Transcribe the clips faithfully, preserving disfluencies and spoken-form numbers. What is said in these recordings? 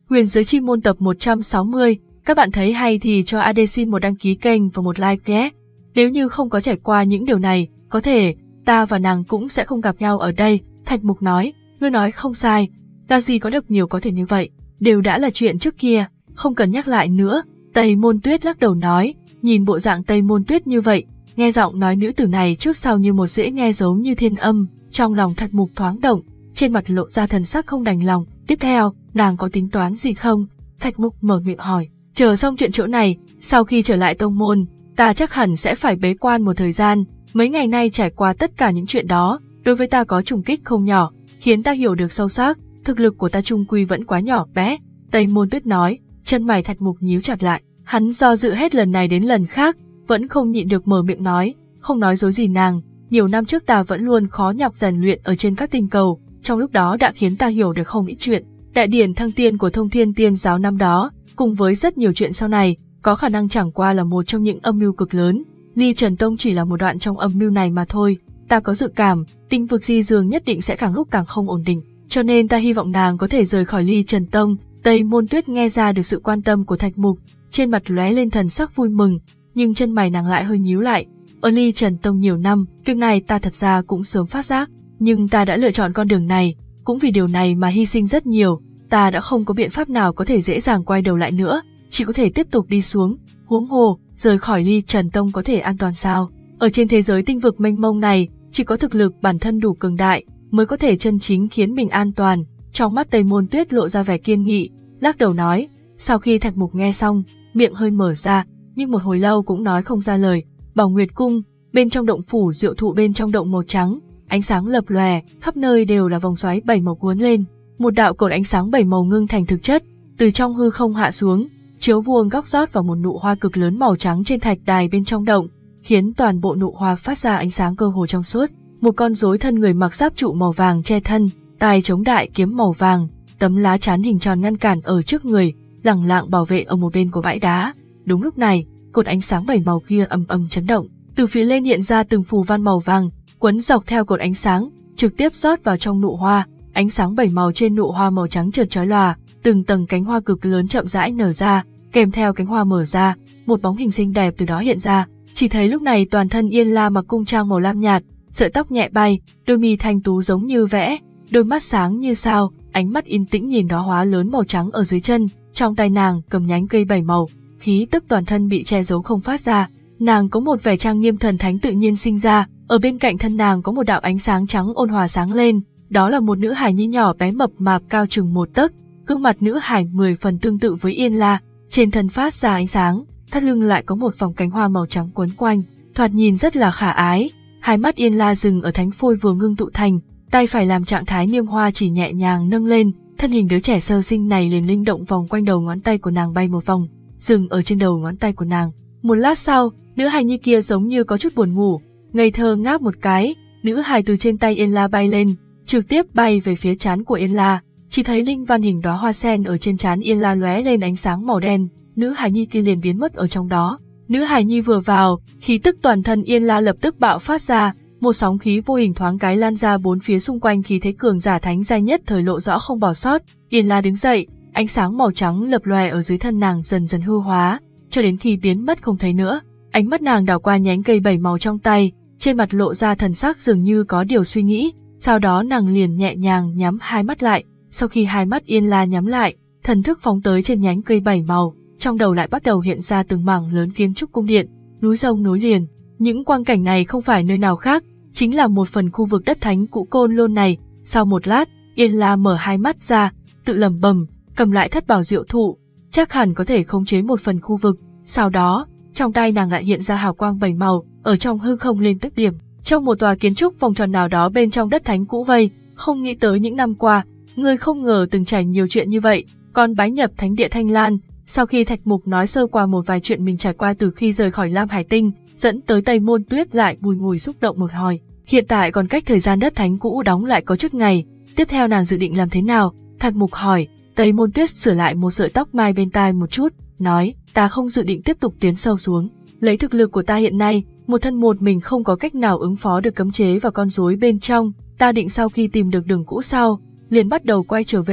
Huyền giới chi môn tập một trăm sáu mươi, các bạn thấy hay thì cho a đê xin một đăng ký kênh và một like nhé. Nếu như không có trải qua những điều này, có thể ta và nàng cũng sẽ không gặp nhau ở đây. Thạch Mục nói, ngươi nói không sai, ta gì có được nhiều có thể như vậy, đều đã là chuyện trước kia, không cần nhắc lại nữa. Tây Môn Tuyết lắc đầu nói, nhìn bộ dạng Tây Môn Tuyết như vậy, nghe giọng nói nữ tử này trước sau như một dễ nghe giống như thiên âm, trong lòng Thạch Mục thoáng động, trên mặt lộ ra thần sắc không đành lòng. Tiếp theo, nàng có tính toán gì không? Thạch Mục mở miệng hỏi. Chờ xong chuyện chỗ này, sau khi trở lại tông môn, ta chắc hẳn sẽ phải bế quan một thời gian. Mấy ngày nay trải qua tất cả những chuyện đó, đối với ta có trùng kích không nhỏ, khiến ta hiểu được sâu sắc, thực lực của ta trung quy vẫn quá nhỏ bé. Tây Môn Tuyết nói, chân mày Thạch Mục nhíu chặt lại, hắn do dự hết lần này đến lần khác, vẫn không nhịn được mở miệng nói, không nói dối gì nàng, nhiều năm trước ta vẫn luôn khó nhọc rèn luyện ở trên các tinh cầu, trong lúc đó đã khiến ta hiểu được không ít chuyện. Đại điển thăng tiên của Thông Thiên Tiên giáo năm đó, cùng với rất nhiều chuyện sau này, có khả năng chẳng qua là một trong những âm mưu cực lớn. Ly Trần Tông chỉ là một đoạn trong âm mưu này mà thôi. Ta có dự cảm, tinh vực di dường nhất định sẽ càng lúc càng không ổn định, cho nên ta hy vọng nàng có thể rời khỏi Ly Trần Tông. Tây Môn Tuyết nghe ra được sự quan tâm của Thạch Mục, trên mặt lóe lên thần sắc vui mừng, nhưng chân mày nàng lại hơi nhíu lại. Ở Ly Trần Tông nhiều năm, việc này ta thật ra cũng sớm phát giác, nhưng ta đã lựa chọn con đường này, cũng vì điều này mà hy sinh rất nhiều. Ta đã không có biện pháp nào có thể dễ dàng quay đầu lại nữa, chỉ có thể tiếp tục đi xuống. Huống hồ, rời khỏi Ly Trần Tông có thể an toàn sao? Ở trên thế giới tinh vực mênh mông này, chỉ có thực lực bản thân đủ cường đại mới có thể chân chính khiến mình an toàn. Trong mắt Tây Môn Tuyết lộ ra vẻ kiên nghị, lắc đầu nói. Sau khi Thạch Mục nghe xong, miệng hơi mở ra, nhưng một hồi lâu cũng nói không ra lời. Bảo Nguyệt Cung, bên trong động phủ diệu thụ, bên trong động màu trắng, ánh sáng lập lòe, khắp nơi đều là vòng xoáy bảy màu cuốn lên. Một đạo cột ánh sáng bảy màu ngưng thành thực chất, từ trong hư không hạ xuống, chiếu vuông góc rót vào một nụ hoa cực lớn màu trắng trên thạch đài bên trong động, khiến toàn bộ nụ hoa phát ra ánh sáng cơ hồ trong suốt. Một con rối thân người mặc giáp trụ màu vàng che thân, tay chống đại kiếm màu vàng, tấm lá chắn hình tròn ngăn cản ở trước người, lẳng lặng bảo vệ ở một bên của bãi đá. Đúng lúc này, cột ánh sáng bảy màu kia ầm ầm chấn động, từ phía lên hiện ra từng phù văn màu vàng, quấn dọc theo cột ánh sáng, trực tiếp rót vào trong nụ hoa. Ánh sáng bảy màu trên nụ hoa màu trắng chợt chói lòa, từng tầng cánh hoa cực lớn chậm rãi nở ra, kèm theo cánh hoa mở ra, một bóng hình xinh đẹp từ đó hiện ra. Chỉ thấy lúc này toàn thân Yên La mặc cung trang màu lam nhạt, sợi tóc nhẹ bay, đôi mi thanh tú giống như vẽ, đôi mắt sáng như sao, ánh mắt yên tĩnh nhìn đóa hoa lớn màu trắng ở dưới chân, trong tay nàng cầm nhánh cây bảy màu, khí tức toàn thân bị che giấu không phát ra. Nàng có một vẻ trang nghiêm thần thánh tự nhiên sinh ra, ở bên cạnh thân nàng có một đạo ánh sáng trắng ôn hòa sáng lên. Đó là một nữ hài nhi nhỏ bé mập mạp cao chừng một tấc, gương mặt nữ hài mười phần tương tự với Yên La, trên thân phát ra ánh sáng, thắt lưng lại có một vòng cánh hoa màu trắng quấn quanh, thoạt nhìn rất là khả ái. Hai mắt Yên La dừng ở thánh phôi vừa ngưng tụ thành, tay phải làm trạng thái niêm hoa chỉ nhẹ nhàng nâng lên, thân hình đứa trẻ sơ sinh này liền linh động vòng quanh đầu ngón tay của nàng bay một vòng, dừng ở trên đầu ngón tay của nàng. Một lát sau, nữ hài nhi kia giống như có chút buồn ngủ, ngây thơ ngáp một cái, nữ hài từ trên tay Yên La bay lên, trực tiếp bay về phía trán của Yên La, chỉ thấy linh văn hình đóa hoa sen ở trên trán Yên La lóe lên ánh sáng màu đen, nữ hài nhi kia liền biến mất ở trong đó. Nữ hài nhi vừa vào, khí tức toàn thân Yên La lập tức bạo phát ra, một sóng khí vô hình thoáng cái lan ra bốn phía xung quanh, khí thế cường giả thánh giai nhất thời lộ rõ không bỏ sót. Yên La đứng dậy, ánh sáng màu trắng lập lòe ở dưới thân nàng dần dần hư hóa, cho đến khi biến mất không thấy nữa. Ánh mắt nàng đảo qua nhánh cây bảy màu trong tay, trên mặt lộ ra thần sắc dường như có điều suy nghĩ. Sau đó nàng liền nhẹ nhàng nhắm hai mắt lại, sau khi hai mắt Yên La nhắm lại, thần thức phóng tới trên nhánh cây bảy màu, trong đầu lại bắt đầu hiện ra từng mảng lớn kiến trúc cung điện, núi sông nối liền. Những quang cảnh này không phải nơi nào khác, chính là một phần khu vực đất thánh cũ Côn Lôn này. Sau một lát, Yên La mở hai mắt ra, tự lẩm bẩm, cầm lại thất bảo diệu thụ, chắc hẳn có thể khống chế một phần khu vực. Sau đó, trong tay nàng lại hiện ra hào quang bảy màu, ở trong hư không lên tức điểm. Trong một tòa kiến trúc vòng tròn nào đó bên trong đất thánh cũ vây, không nghĩ tới những năm qua, ngươi không ngờ từng trải nhiều chuyện như vậy, còn bái nhập thánh địa Thanh Lan. Sau khi Thạch Mục nói sơ qua một vài chuyện mình trải qua từ khi rời khỏi Lam Hải Tinh, dẫn tới Tây Môn Tuyết lại bùi ngùi xúc động một hồi. Hiện tại còn cách thời gian đất thánh cũ đóng lại có chút ngày, tiếp theo nàng dự định làm thế nào? Thạch Mục hỏi. Tây Môn Tuyết sửa lại một sợi tóc mai bên tai một chút, nói, ta không dự định tiếp tục tiến sâu xuống. Lấy thực lực của ta hiện nay, một thân một mình không có cách nào ứng phó được cấm chế và con rối bên trong, ta định sau khi tìm được đường cũ sau, liền bắt đầu quay trở về,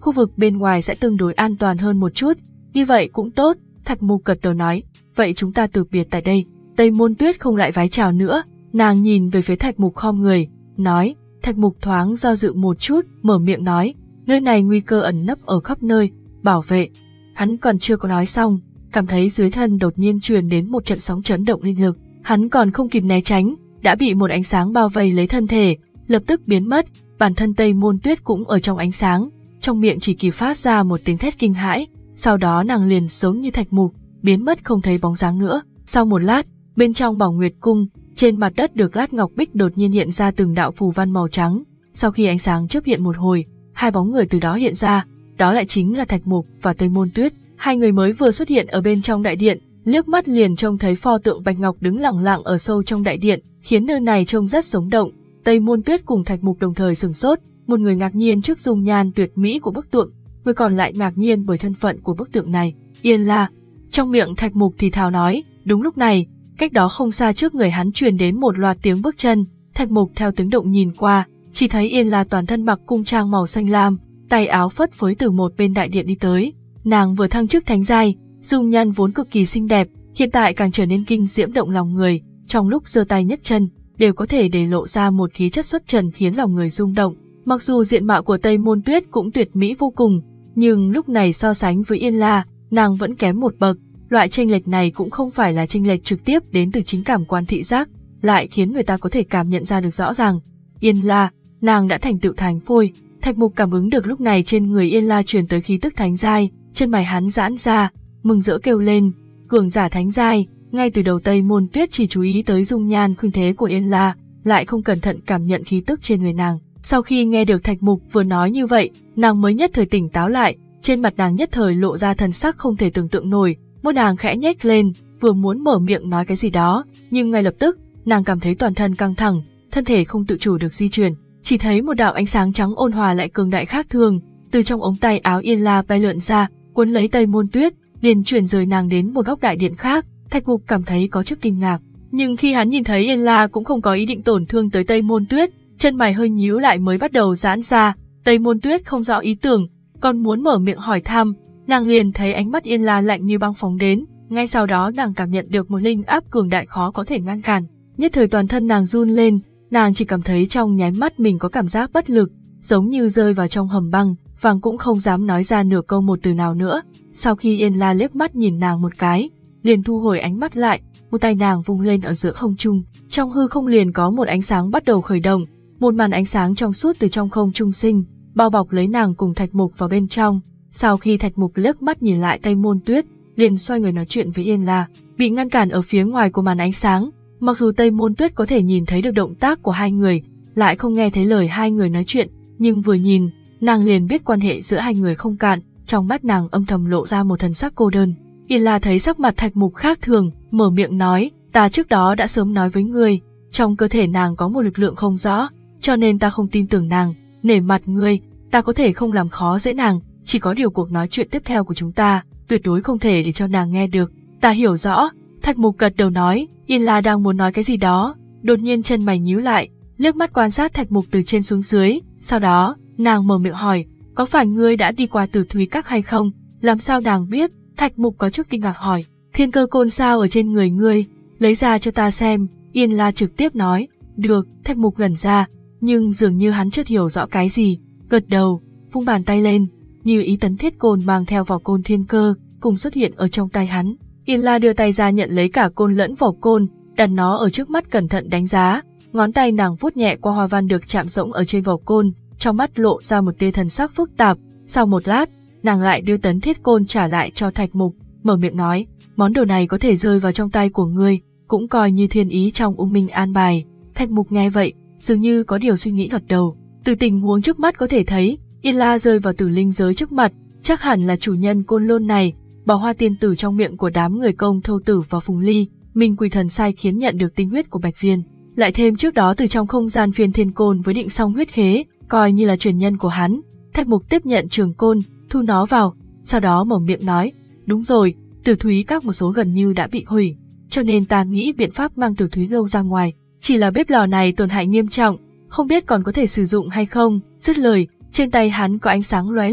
khu vực bên ngoài sẽ tương đối an toàn hơn một chút. Như vậy cũng tốt, Thạch Mục gật đầu nói, vậy chúng ta từ biệt tại đây. Tây Môn Tuyết không lại vái chào nữa, nàng nhìn về phía Thạch Mục khom người, nói. Thạch Mục thoáng do dự một chút, mở miệng nói, nơi này nguy cơ ẩn nấp ở khắp nơi, bảo vệ. Hắn còn chưa có nói xong, cảm thấy dưới thân đột nhiên truyền đến một trận sóng chấn động linh lực, hắn còn không kịp né tránh, đã bị một ánh sáng bao vây lấy thân thể, lập tức biến mất, bản thân Tây Môn Tuyết cũng ở trong ánh sáng, trong miệng chỉ kịp phát ra một tiếng thét kinh hãi, sau đó nàng liền giống như Thạch Mục, biến mất không thấy bóng dáng nữa. Sau một lát, bên trong Bảo Nguyệt Cung, trên mặt đất được lát ngọc bích đột nhiên hiện ra từng đạo phù văn màu trắng, sau khi ánh sáng chớp hiện một hồi, hai bóng người từ đó hiện ra, đó lại chính là Thạch Mục và Tây Môn Tuyết. Hai người mới vừa xuất hiện ở bên trong đại điện, liếc mắt liền trông thấy pho tượng Bạch Ngọc đứng lặng lặng ở sâu trong đại điện, khiến nơi này trông rất sống động. Tây Môn Tuyết cùng Thạch Mục đồng thời sửng sốt, một người ngạc nhiên trước dung nhan tuyệt mỹ của bức tượng, người còn lại ngạc nhiên bởi thân phận của bức tượng này. Yên La. Trong miệng Thạch Mục thì thào nói. Đúng lúc này, cách đó không xa trước người hắn truyền đến một loạt tiếng bước chân. Thạch Mục theo tiếng động nhìn qua, chỉ thấy Yên La toàn thân mặc cung trang màu xanh lam, tay áo phất phới từ một bên đại điện đi tới. Nàng vừa thăng chức thánh giai, dung nhan vốn cực kỳ xinh đẹp, hiện tại càng trở nên kinh diễm động lòng người, trong lúc giơ tay nhấc chân đều có thể để lộ ra một khí chất xuất trần khiến lòng người rung động. Mặc dù diện mạo của Tây Môn Tuyết cũng tuyệt mỹ vô cùng, nhưng lúc này so sánh với Yên La, nàng vẫn kém một bậc. Loại chênh lệch này cũng không phải là chênh lệch trực tiếp đến từ chính cảm quan thị giác, lại khiến người ta có thể cảm nhận ra được rõ ràng. Yên La, nàng đã thành tựu thánh phôi. Thạch Mục cảm ứng được lúc này trên người Yên La truyền tới khí tức thánh giai, chân mày hắn giãn ra, mừng rỡ kêu lên, cường giả thánh giai. Ngay từ đầu Tây Môn Tuyết chỉ chú ý tới dung nhan khuynh thế của Yên La, lại không cẩn thận cảm nhận khí tức trên người nàng. Sau khi nghe được Thạch Mục vừa nói như vậy, nàng mới nhất thời tỉnh táo lại, trên mặt nàng nhất thời lộ ra thần sắc không thể tưởng tượng nổi, môi nàng khẽ nhếch lên, vừa muốn mở miệng nói cái gì đó, nhưng ngay lập tức, nàng cảm thấy toàn thân căng thẳng, thân thể không tự chủ được di chuyển, chỉ thấy một đạo ánh sáng trắng ôn hòa lại cường đại khác thường, từ trong ống tay áo Yên La bay lượn ra, cuốn lấy Tây Môn Tuyết, liền chuyển rời nàng đến một góc đại điện khác. Thạch Mục cảm thấy có chút kinh ngạc, nhưng khi hắn nhìn thấy Yên La cũng không có ý định tổn thương tới Tây Môn Tuyết, chân mày hơi nhíu lại mới bắt đầu giãn ra. Tây Môn Tuyết không rõ ý tưởng, còn muốn mở miệng hỏi thăm, nàng liền thấy ánh mắt Yên La lạnh như băng phóng đến, ngay sau đó nàng cảm nhận được một linh áp cường đại khó có thể ngăn cản, nhất thời toàn thân nàng run lên, nàng chỉ cảm thấy trong nháy mắt mình có cảm giác bất lực, giống như rơi vào trong hầm băng, vàng cũng không dám nói ra nửa câu một từ nào nữa. Sau khi Yên La liếc mắt nhìn nàng một cái, liền thu hồi ánh mắt lại, một tay nàng vung lên ở giữa không trung, trong hư không liền có một ánh sáng bắt đầu khởi động, một màn ánh sáng trong suốt từ trong không trung sinh, bao bọc lấy nàng cùng Thạch Mục vào bên trong. Sau khi Thạch Mục liếc mắt nhìn lại Tây Môn Tuyết, liền xoay người nói chuyện với Yên La, bị ngăn cản ở phía ngoài của màn ánh sáng. Mặc dù Tây Môn Tuyết có thể nhìn thấy được động tác của hai người, lại không nghe thấy lời hai người nói chuyện, nhưng vừa nhìn, nàng liền biết quan hệ giữa hai người không cạn, trong mắt nàng âm thầm lộ ra một thần sắc cô đơn. Yên La thấy sắc mặt Thạch Mục khác thường, mở miệng nói, ta trước đó đã sớm nói với ngươi, trong cơ thể nàng có một lực lượng không rõ, cho nên ta không tin tưởng nàng, nể mặt ngươi, ta có thể không làm khó dễ nàng, chỉ có điều cuộc nói chuyện tiếp theo của chúng ta, tuyệt đối không thể để cho nàng nghe được. Ta hiểu rõ. Thạch Mục gật đầu nói. Yên La đang muốn nói cái gì đó, đột nhiên chân mày nhíu lại, liếc mắt quan sát Thạch Mục từ trên xuống dưới, sau đó, nàng mở miệng hỏi, có phải ngươi đã đi qua Tử Thúy Các hay không? Làm sao nàng biết? Thạch Mục có chút kinh ngạc hỏi, thiên cơ côn sao ở trên người ngươi, lấy ra cho ta xem. Yên La trực tiếp nói, được. Thạch Mục ngẩn ra, nhưng dường như hắn chợt hiểu rõ cái gì, gật đầu, vung bàn tay lên, như ý tấn thiết côn mang theo vỏ côn thiên cơ, cùng xuất hiện ở trong tay hắn. Yên La đưa tay ra nhận lấy cả côn lẫn vỏ côn, đặt nó ở trước mắt cẩn thận đánh giá, ngón tay nàng vuốt nhẹ qua hoa văn được chạm rỗng ở trên vỏ côn, trong mắt lộ ra một tia thần sắc phức tạp. Sau một lát, nàng lại đưa tấn thiết côn trả lại cho Thạch Mục, mở miệng nói, món đồ này có thể rơi vào trong tay của ngươi, cũng coi như thiên ý trong U Minh an bài. Thạch Mục nghe vậy, dường như có điều suy nghĩ gật đầu. Từ tình huống trước mắt có thể thấy, Yên La rơi vào tử linh giới trước mặt, chắc hẳn là chủ nhân côn lôn này. Bảo Hoa tiên tử trong miệng của đám người Công Thâu Tử và Phùng Ly, Minh Quỷ Thần sai khiến nhận được tinh huyết của Bạch Viên, lại thêm trước đó từ trong không gian phiên thiên côn với định song huyết khế, coi như là truyền nhân của hắn. Thạch Mục tiếp nhận trường côn, thu nó vào, sau đó mở miệng nói, đúng rồi, Tử Thúy Các một số gần như đã bị hủy, cho nên ta nghĩ biện pháp mang Tử Thúy Lâu ra ngoài, chỉ là bếp lò này tổn hại nghiêm trọng, không biết còn có thể sử dụng hay không. Dứt lời, trên tay hắn có ánh sáng lóe lên,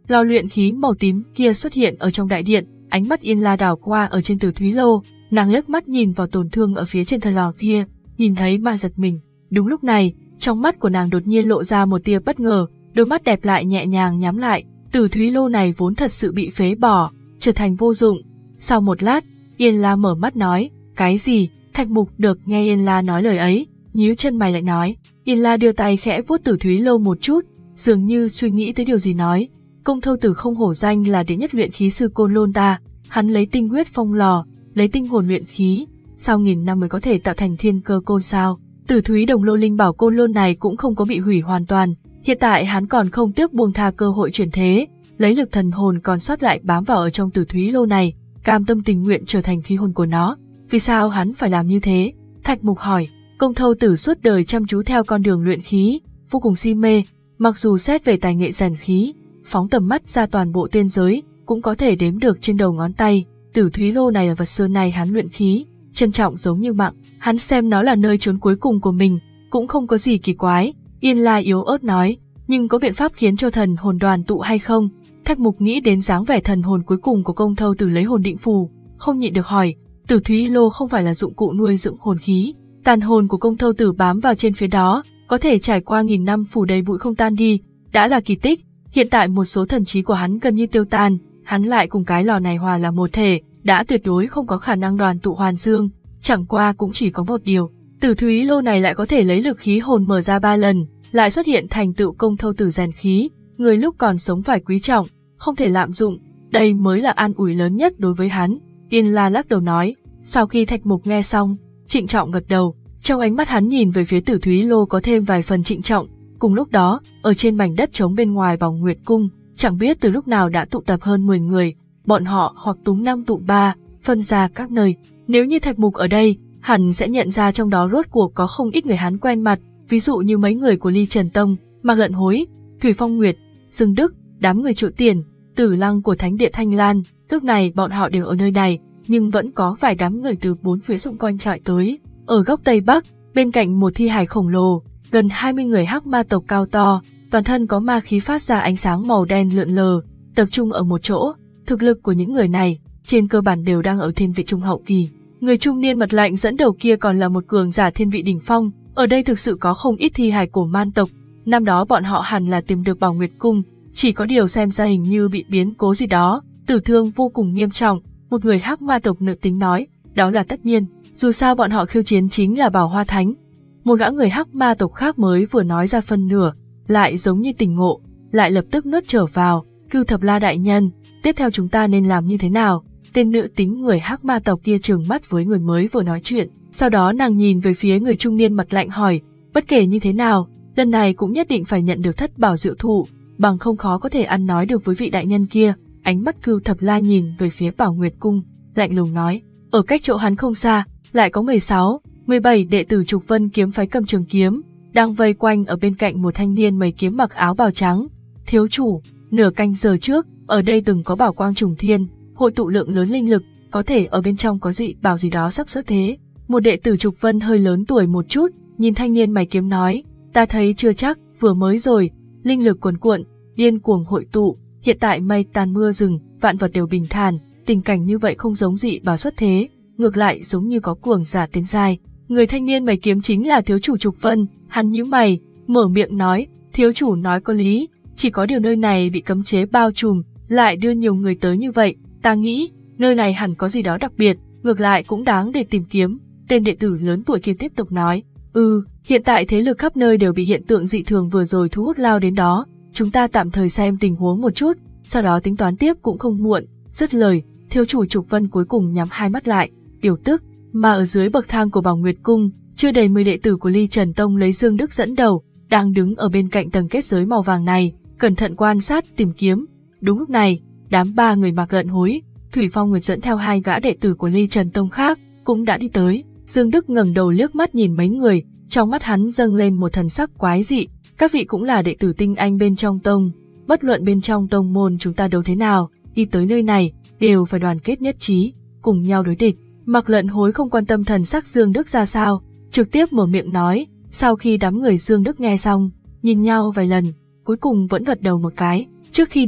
Lò luyện khí màu tím kia xuất hiện ở trong đại điện, ánh mắt Yên La đảo qua ở trên Tử Thúy Lô, nàng liếc mắt nhìn vào tổn thương ở phía trên thân lò kia, nhìn thấy mà giật mình. Đúng lúc này, trong mắt của nàng đột nhiên lộ ra một tia bất ngờ, đôi mắt đẹp lại nhẹ nhàng nhắm lại. Tử Thúy Lô này vốn thật sự bị phế bỏ, trở thành vô dụng. Sau một lát, Yên La mở mắt nói, cái gì? Thạch Mục được nghe Yên La nói lời ấy, nhíu chân mày lại nói. Yên La đưa tay khẽ vuốt Tử Thúy Lô một chút, dường như suy nghĩ tới điều gì nói. Công Thâu Tử không hổ danh là đệ nhất luyện khí sư Côn Lôn ta, hắn lấy tinh huyết phong lò, lấy tinh hồn luyện khí, sau nghìn năm mới có thể tạo thành thiên cơ côn sao. Tử Thúy Đồng Lô linh bảo Côn Lôn này cũng không có bị hủy hoàn toàn, hiện tại hắn còn không tiếc buông tha cơ hội chuyển thế, lấy lực thần hồn còn sót lại bám vào ở trong Tử Thúy Lô này, cam tâm tình nguyện trở thành khí hồn của nó. Vì sao hắn phải làm như thế? Thạch Mục hỏi. Công Thâu Tử suốt đời chăm chú theo con đường luyện khí, vô cùng si mê, mặc dù xét về tài nghệ rèn khí, phóng tầm mắt ra toàn bộ tiên giới, cũng có thể đếm được trên đầu ngón tay. Tử Thúy Lô này là vật xưa này hắn luyện khí, trân trọng giống như mạng, hắn xem nó là nơi trốn cuối cùng của mình, cũng không có gì kỳ quái. Yên La yếu ớt nói, nhưng có biện pháp khiến cho thần hồn đoàn tụ hay không? Thạch Mục nghĩ đến dáng vẻ thần hồn cuối cùng của Công Thâu Tử lấy hồn định phù, không nhịn được hỏi, Tử Thúy Lô không phải là dụng cụ nuôi dưỡng hồn khí, tàn hồn của Công Thâu Tử bám vào trên phía đó, có thể trải qua nghìn năm phủ đầy bụi không tan đi, đã là kỳ tích. Hiện tại một số thần trí của hắn gần như tiêu tan, hắn lại cùng cái lò này hòa là một thể, đã tuyệt đối không có khả năng đoàn tụ hoàn dương, chẳng qua cũng chỉ có một điều, Tử Thúy Lô này lại có thể lấy lực khí hồn mở ra ba lần, lại xuất hiện thành tựu Công Thâu Tử rèn khí, người lúc còn sống phải quý trọng, không thể lạm dụng, đây mới là an ủi lớn nhất đối với hắn. Yên La lắc đầu nói. Sau khi Thạch Mục nghe xong, trịnh trọng gật đầu, trong ánh mắt hắn nhìn về phía Tử Thúy Lô có thêm vài phần trịnh trọng. Cùng lúc đó, ở trên mảnh đất trống bên ngoài Bảo Nguyệt Cung, chẳng biết từ lúc nào đã tụ tập hơn mười người, bọn họ hoặc túm năm tụ ba, phân ra các nơi. Nếu như Thạch Mục ở đây, hẳn sẽ nhận ra trong đó rốt cuộc có không ít người hắn quen mặt, ví dụ như mấy người của Ly Trần Tông, Mạc Lận Hối, Thủy Phong Nguyệt, Dương Đức, đám người Trụ Tiền, Tử Lăng của Thánh Địa Thanh Lan. Lúc này bọn họ đều ở nơi này, nhưng vẫn có vài đám người từ bốn phía xung quanh chạy tới. Ở góc Tây Bắc, bên cạnh một thi hài khổng lồ, gần hai mươi người hắc ma tộc cao to, toàn thân có ma khí phát ra ánh sáng màu đen lượn lờ, tập trung ở một chỗ. Thực lực của những người này, trên cơ bản đều đang ở thiên vị trung hậu kỳ. Người trung niên mặt lạnh dẫn đầu kia còn là một cường giả thiên vị đỉnh phong. Ở đây thực sự có không ít thi hài của man tộc. Năm đó bọn họ hẳn là tìm được Bảo Nguyệt Cung, chỉ có điều xem ra hình như bị biến cố gì đó, tử thương vô cùng nghiêm trọng. Một người hắc ma tộc nữ tính nói, đó là tất nhiên, dù sao bọn họ khiêu chiến chính là Bảo Hoa Thánh. Một gã người hắc ma tộc khác mới vừa nói ra phân nửa, lại giống như tỉnh ngộ, lại lập tức nuốt trở vào. Cưu Thập La đại nhân, tiếp theo chúng ta nên làm như thế nào? Tên nữ tính người hắc ma tộc kia trừng mắt với người mới vừa nói chuyện, sau đó nàng nhìn về phía người trung niên mặt lạnh hỏi, bất kể như thế nào, lần này cũng nhất định phải nhận được thất bảo diệu thụ, bằng không khó có thể ăn nói được với vị đại nhân kia. Ánh mắt Cưu Thập La nhìn về phía Bảo Nguyệt Cung, lạnh lùng nói, ở cách chỗ hắn không xa, lại có mười sáu, mười bảy đệ tử Trục Vân kiếm phái cầm trường kiếm, đang vây quanh ở bên cạnh một thanh niên mày kiếm mặc áo bào trắng. Thiếu chủ, nửa canh giờ trước, ở đây từng có bảo quang trùng thiên, hội tụ lượng lớn linh lực, có thể ở bên trong có dị bảo gì đó sắp xuất thế. Một đệ tử Trục Vân hơi lớn tuổi một chút, nhìn thanh niên mày kiếm nói, ta thấy chưa chắc, vừa mới rồi, linh lực cuồn cuộn, điên cuồng hội tụ, hiện tại mây tan mưa rừng, vạn vật đều bình thản, tình cảnh như vậy không giống dị bảo xuất thế, ngược lại giống như có cường giả tiến giai. Người thanh niên mày kiếm chính là thiếu chủ Trục Vân, hắn nhíu mày, mở miệng nói, thiếu chủ nói có lý, chỉ có điều nơi này bị cấm chế bao trùm, lại đưa nhiều người tới như vậy, ta nghĩ, nơi này hẳn có gì đó đặc biệt, ngược lại cũng đáng để tìm kiếm. Tên đệ tử lớn tuổi kia tiếp tục nói, ừ, hiện tại thế lực khắp nơi đều bị hiện tượng dị thường vừa rồi thu hút lao đến đó, chúng ta tạm thời xem tình huống một chút, sau đó tính toán tiếp cũng không muộn. Dứt lời, thiếu chủ Trục Vân cuối cùng nhắm hai mắt lại, điều tức, mà ở dưới bậc thang của Bảo Nguyệt Cung, chưa đầy mười đệ tử của Ly Trần Tông lấy Dương Đức dẫn đầu, đang đứng ở bên cạnh tầng kết giới màu vàng này, cẩn thận quan sát tìm kiếm. Đúng lúc này, đám ba người Mạc Lận Hối, Thủy Phong Nguyệt dẫn theo hai gã đệ tử của Ly Trần Tông khác, cũng đã đi tới. Dương Đức ngẩng đầu liếc mắt nhìn mấy người, trong mắt hắn dâng lên một thần sắc quái dị, các vị cũng là đệ tử tinh anh bên trong tông, bất luận bên trong tông môn chúng ta đấu thế nào, đi tới nơi này, đều phải đoàn kết nhất trí, cùng nhau đối địch. Mạc Lận Hối không quan tâm thần sắc Dương Đức ra sao, trực tiếp mở miệng nói. Sau khi đám người Dương Đức nghe xong, nhìn nhau vài lần, cuối cùng vẫn gật đầu một cái. Trước khi đi,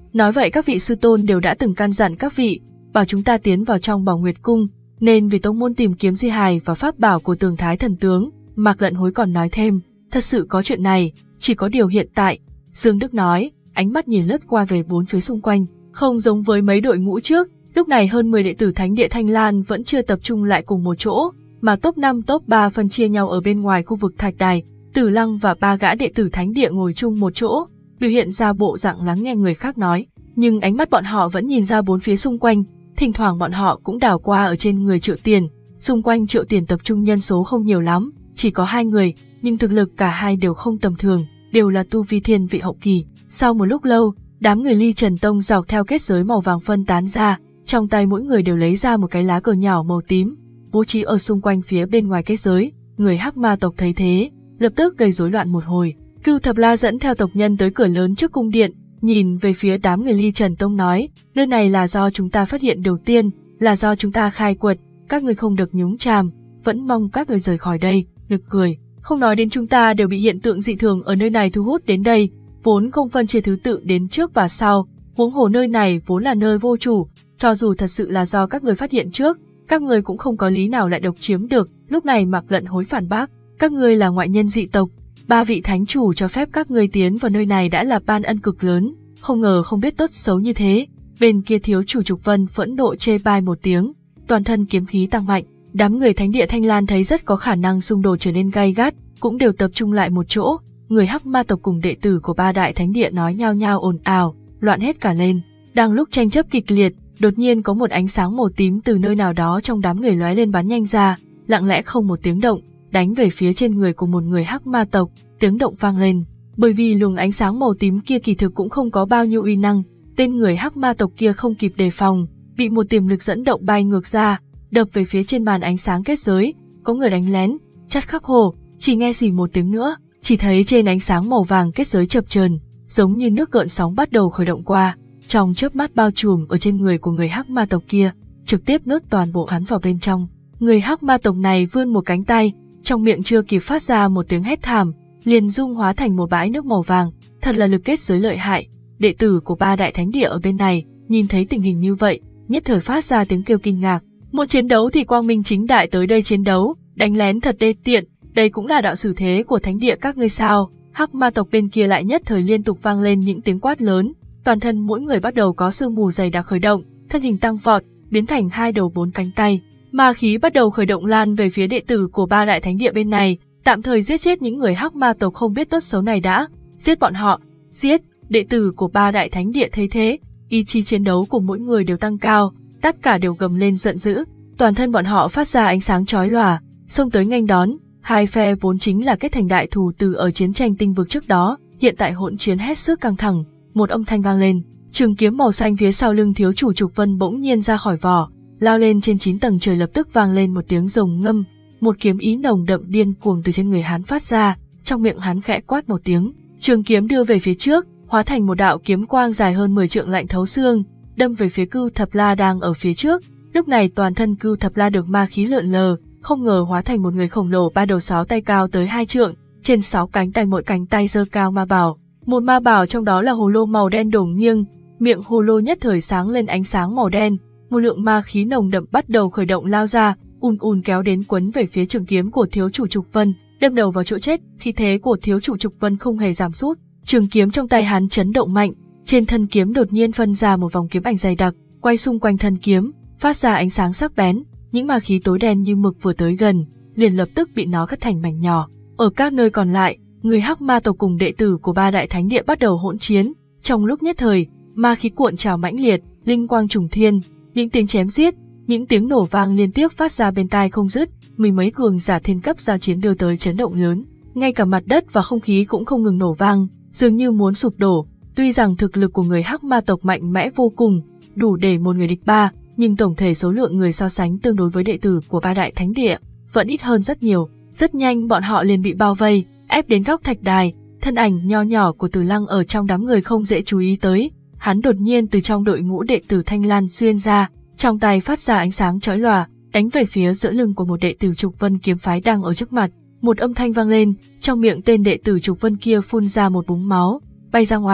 Nói vậy các vị sư tôn đều đã từng căn dặn các vị, bảo chúng ta tiến vào trong Bảo Nguyệt Cung, nên vì tông môn tìm kiếm di hài và pháp bảo của Tường Thái thần tướng. Mạc Lận Hối còn nói thêm, thật sự có chuyện này, chỉ có điều hiện tại. Dương Đức nói, ánh mắt nhìn lướt qua về bốn phía xung quanh, không giống với mấy đội ngũ trước, lúc này hơn mười đệ tử Thánh địa Thanh Lan vẫn chưa tập trung lại cùng một chỗ, mà top năm top ba phân chia nhau ở bên ngoài khu vực thạch đài. Tử Lăng và ba gã đệ tử Thánh địa ngồi chung một chỗ, biểu hiện ra bộ dạng lắng nghe người khác nói, nhưng ánh mắt bọn họ vẫn nhìn ra bốn phía xung quanh, thỉnh thoảng bọn họ cũng đảo qua ở trên người Triệu Tiền. Xung quanh Triệu Tiền tập trung nhân số không nhiều lắm, chỉ có hai người, nhưng thực lực cả hai đều không tầm thường, đều là tu vi thiên vị hậu kỳ. Sau một lúc lâu, đám người Ly Trần Tông dọc theo kết giới màu vàng phân tán ra, trong tay mỗi người đều lấy ra một cái lá cờ nhỏ màu tím, bố trí ở xung quanh phía bên ngoài kết giới. Người Hắc Ma tộc thấy thế, lập tức gây rối loạn một hồi. Cưu Thập La dẫn theo tộc nhân tới cửa lớn trước cung điện, nhìn về phía đám người Ly Trần Tông nói, nơi này là do chúng ta phát hiện đầu tiên, là do chúng ta khai quật, các người không được nhúng chàm, vẫn mong các người rời khỏi đây. Nực cười, không nói đến chúng ta đều bị hiện tượng dị thường ở nơi này thu hút đến đây, vốn không phân chia thứ tự đến trước và sau, huống hồ nơi này vốn là nơi vô chủ, cho dù thật sự là do các người phát hiện trước, các người cũng không có lý nào lại độc chiếm được. Lúc này Mạc Lận Hối phản bác, các ngươi là ngoại nhân dị tộc, ba vị thánh chủ cho phép các ngươi tiến vào nơi này đã là ban ân cực lớn, không ngờ không biết tốt xấu như thế. Bên kia thiếu chủ Trục Vân phẫn nộ chê bai một tiếng, toàn thân kiếm khí tăng mạnh. Đám người Thánh địa Thanh Lan thấy rất có khả năng xung đột trở nên gay gắt, cũng đều tập trung lại một chỗ. Người Hắc Ma tộc cùng đệ tử của ba đại thánh địa nói nhao nhao ồn ào, loạn hết cả lên. Đang lúc tranh chấp kịch liệt, đột nhiên có một ánh sáng màu tím từ nơi nào đó trong đám người lóe lên bắn nhanh ra, lặng lẽ không một tiếng động, đánh về phía trên người của một người Hắc Ma tộc. Tiếng động vang lên, bởi vì luồng ánh sáng màu tím kia kỳ thực cũng không có bao nhiêu uy năng, tên người Hắc Ma tộc kia không kịp đề phòng, bị một tiềm lực dẫn động bay ngược ra, đập về phía trên màn ánh sáng kết giới. Có người đánh lén, chát khắc hồ, chỉ nghe xì một tiếng nữa, chỉ thấy trên ánh sáng màu vàng kết giới chập chờn, giống như nước gợn sóng bắt đầu khởi động qua, trong chớp mắt bao trùm ở trên người của người Hắc Ma tộc kia, trực tiếp nuốt toàn bộ hắn vào bên trong. Người Hắc Ma tộc này vươn một cánh tay, trong miệng chưa kịp phát ra một tiếng hét thảm, liền dung hóa thành một bãi nước màu vàng. Thật là lực kết giới lợi hại. Đệ tử của ba đại thánh địa ở bên này nhìn thấy tình hình như vậy, nhất thời phát ra tiếng kêu kinh ngạc. Một chiến đấu thì quang minh chính đại tới đây chiến đấu, đánh lén thật đê tiện, đây cũng là đạo xử thế của thánh địa các ngươi sao? Hắc Ma tộc bên kia lại nhất thời liên tục vang lên những tiếng quát lớn, toàn thân mỗi người bắt đầu có sương mù dày đặc khởi động, thân hình tăng vọt, biến thành hai đầu bốn cánh tay. Ma khí bắt đầu khởi động lan về phía đệ tử của ba đại thánh địa bên này, tạm thời giết chết những người Hắc Ma tộc không biết tốt xấu này đã, giết bọn họ, giết. Đệ tử của ba đại thánh địa thấy thế, ý chí chiến đấu của mỗi người đều tăng cao, tất cả đều gầm lên giận dữ, toàn thân bọn họ phát ra ánh sáng chói lòa, xông tới nghênh đón. Hai phe vốn chính là kết thành đại thù từ ở chiến tranh tinh vực trước đó, hiện tại hỗn chiến hết sức căng thẳng. Một âm thanh vang lên, trường kiếm màu xanh phía sau lưng thiếu chủ Trục Vân bỗng nhiên ra khỏi vỏ, lao lên trên chín tầng trời. Lập tức vang lên một tiếng rồng ngâm, một kiếm ý nồng đậm điên cuồng từ trên người hắn phát ra, trong miệng hắn khẽ quát một tiếng, trường kiếm đưa về phía trước, hóa thành một đạo kiếm quang dài hơn mười trượng lạnh thấu xương, đâm về phía Cưu Thập La đang ở phía trước. Lúc này toàn thân Cưu Thập La được ma khí lượn lờ, không ngờ hóa thành một người khổng lồ ba đầu sáu tay cao tới hai trượng, trên sáu cánh tay mỗi cánh tay giơ cao ma bảo, một ma bảo trong đó là hồ lô màu đen đổ nghiêng, miệng hồ lô nhất thời sáng lên ánh sáng màu đen, một lượng ma khí nồng đậm bắt đầu khởi động lao ra, ùn ùn kéo đến quấn về phía trường kiếm của thiếu chủ Trục Vân, đâm đầu vào chỗ chết. Khí thế của thiếu chủ Trục Vân không hề giảm sút, trường kiếm trong tay hắn chấn động mạnh, trên thân kiếm đột nhiên phân ra một vòng kiếm ảnh dày đặc, quay xung quanh thân kiếm, phát ra ánh sáng sắc bén. Những ma khí tối đen như mực vừa tới gần, liền lập tức bị nó cắt thành mảnh nhỏ. Ở các nơi còn lại, người Hắc Ma tộc cùng đệ tử của ba đại thánh địa bắt đầu hỗn chiến. Trong lúc nhất thời, ma khí cuộn trào mãnh liệt, linh quang trùng thiên, những tiếng chém giết, những tiếng nổ vang liên tiếp phát ra bên tai không dứt. Mười mấy cường giả thiên cấp giao chiến đưa tới chấn động lớn, ngay cả mặt đất và không khí cũng không ngừng nổ vang, dường như muốn sụp đổ. Tuy rằng thực lực của người Hắc Ma tộc mạnh mẽ vô cùng, đủ để một người địch ba, nhưng tổng thể số lượng người so sánh tương đối với đệ tử của ba đại thánh địa vẫn ít hơn rất nhiều. Rất nhanh bọn họ liền bị bao vây, ép đến góc thạch đài. Thân ảnh nho nhỏ của Tử Lăng ở trong đám người không dễ chú ý tới, hắn đột nhiên từ trong đội ngũ đệ tử Thanh Lan xuyên ra, trong tay phát ra ánh sáng chói lòa, đánh về phía giữa lưng của một đệ tử Trục Vân kiếm phái đang ở trước mặt. Một âm thanh vang lên, trong miệng tên đệ tử Trục Vân kia phun ra một búng máu, bay ra ngoài.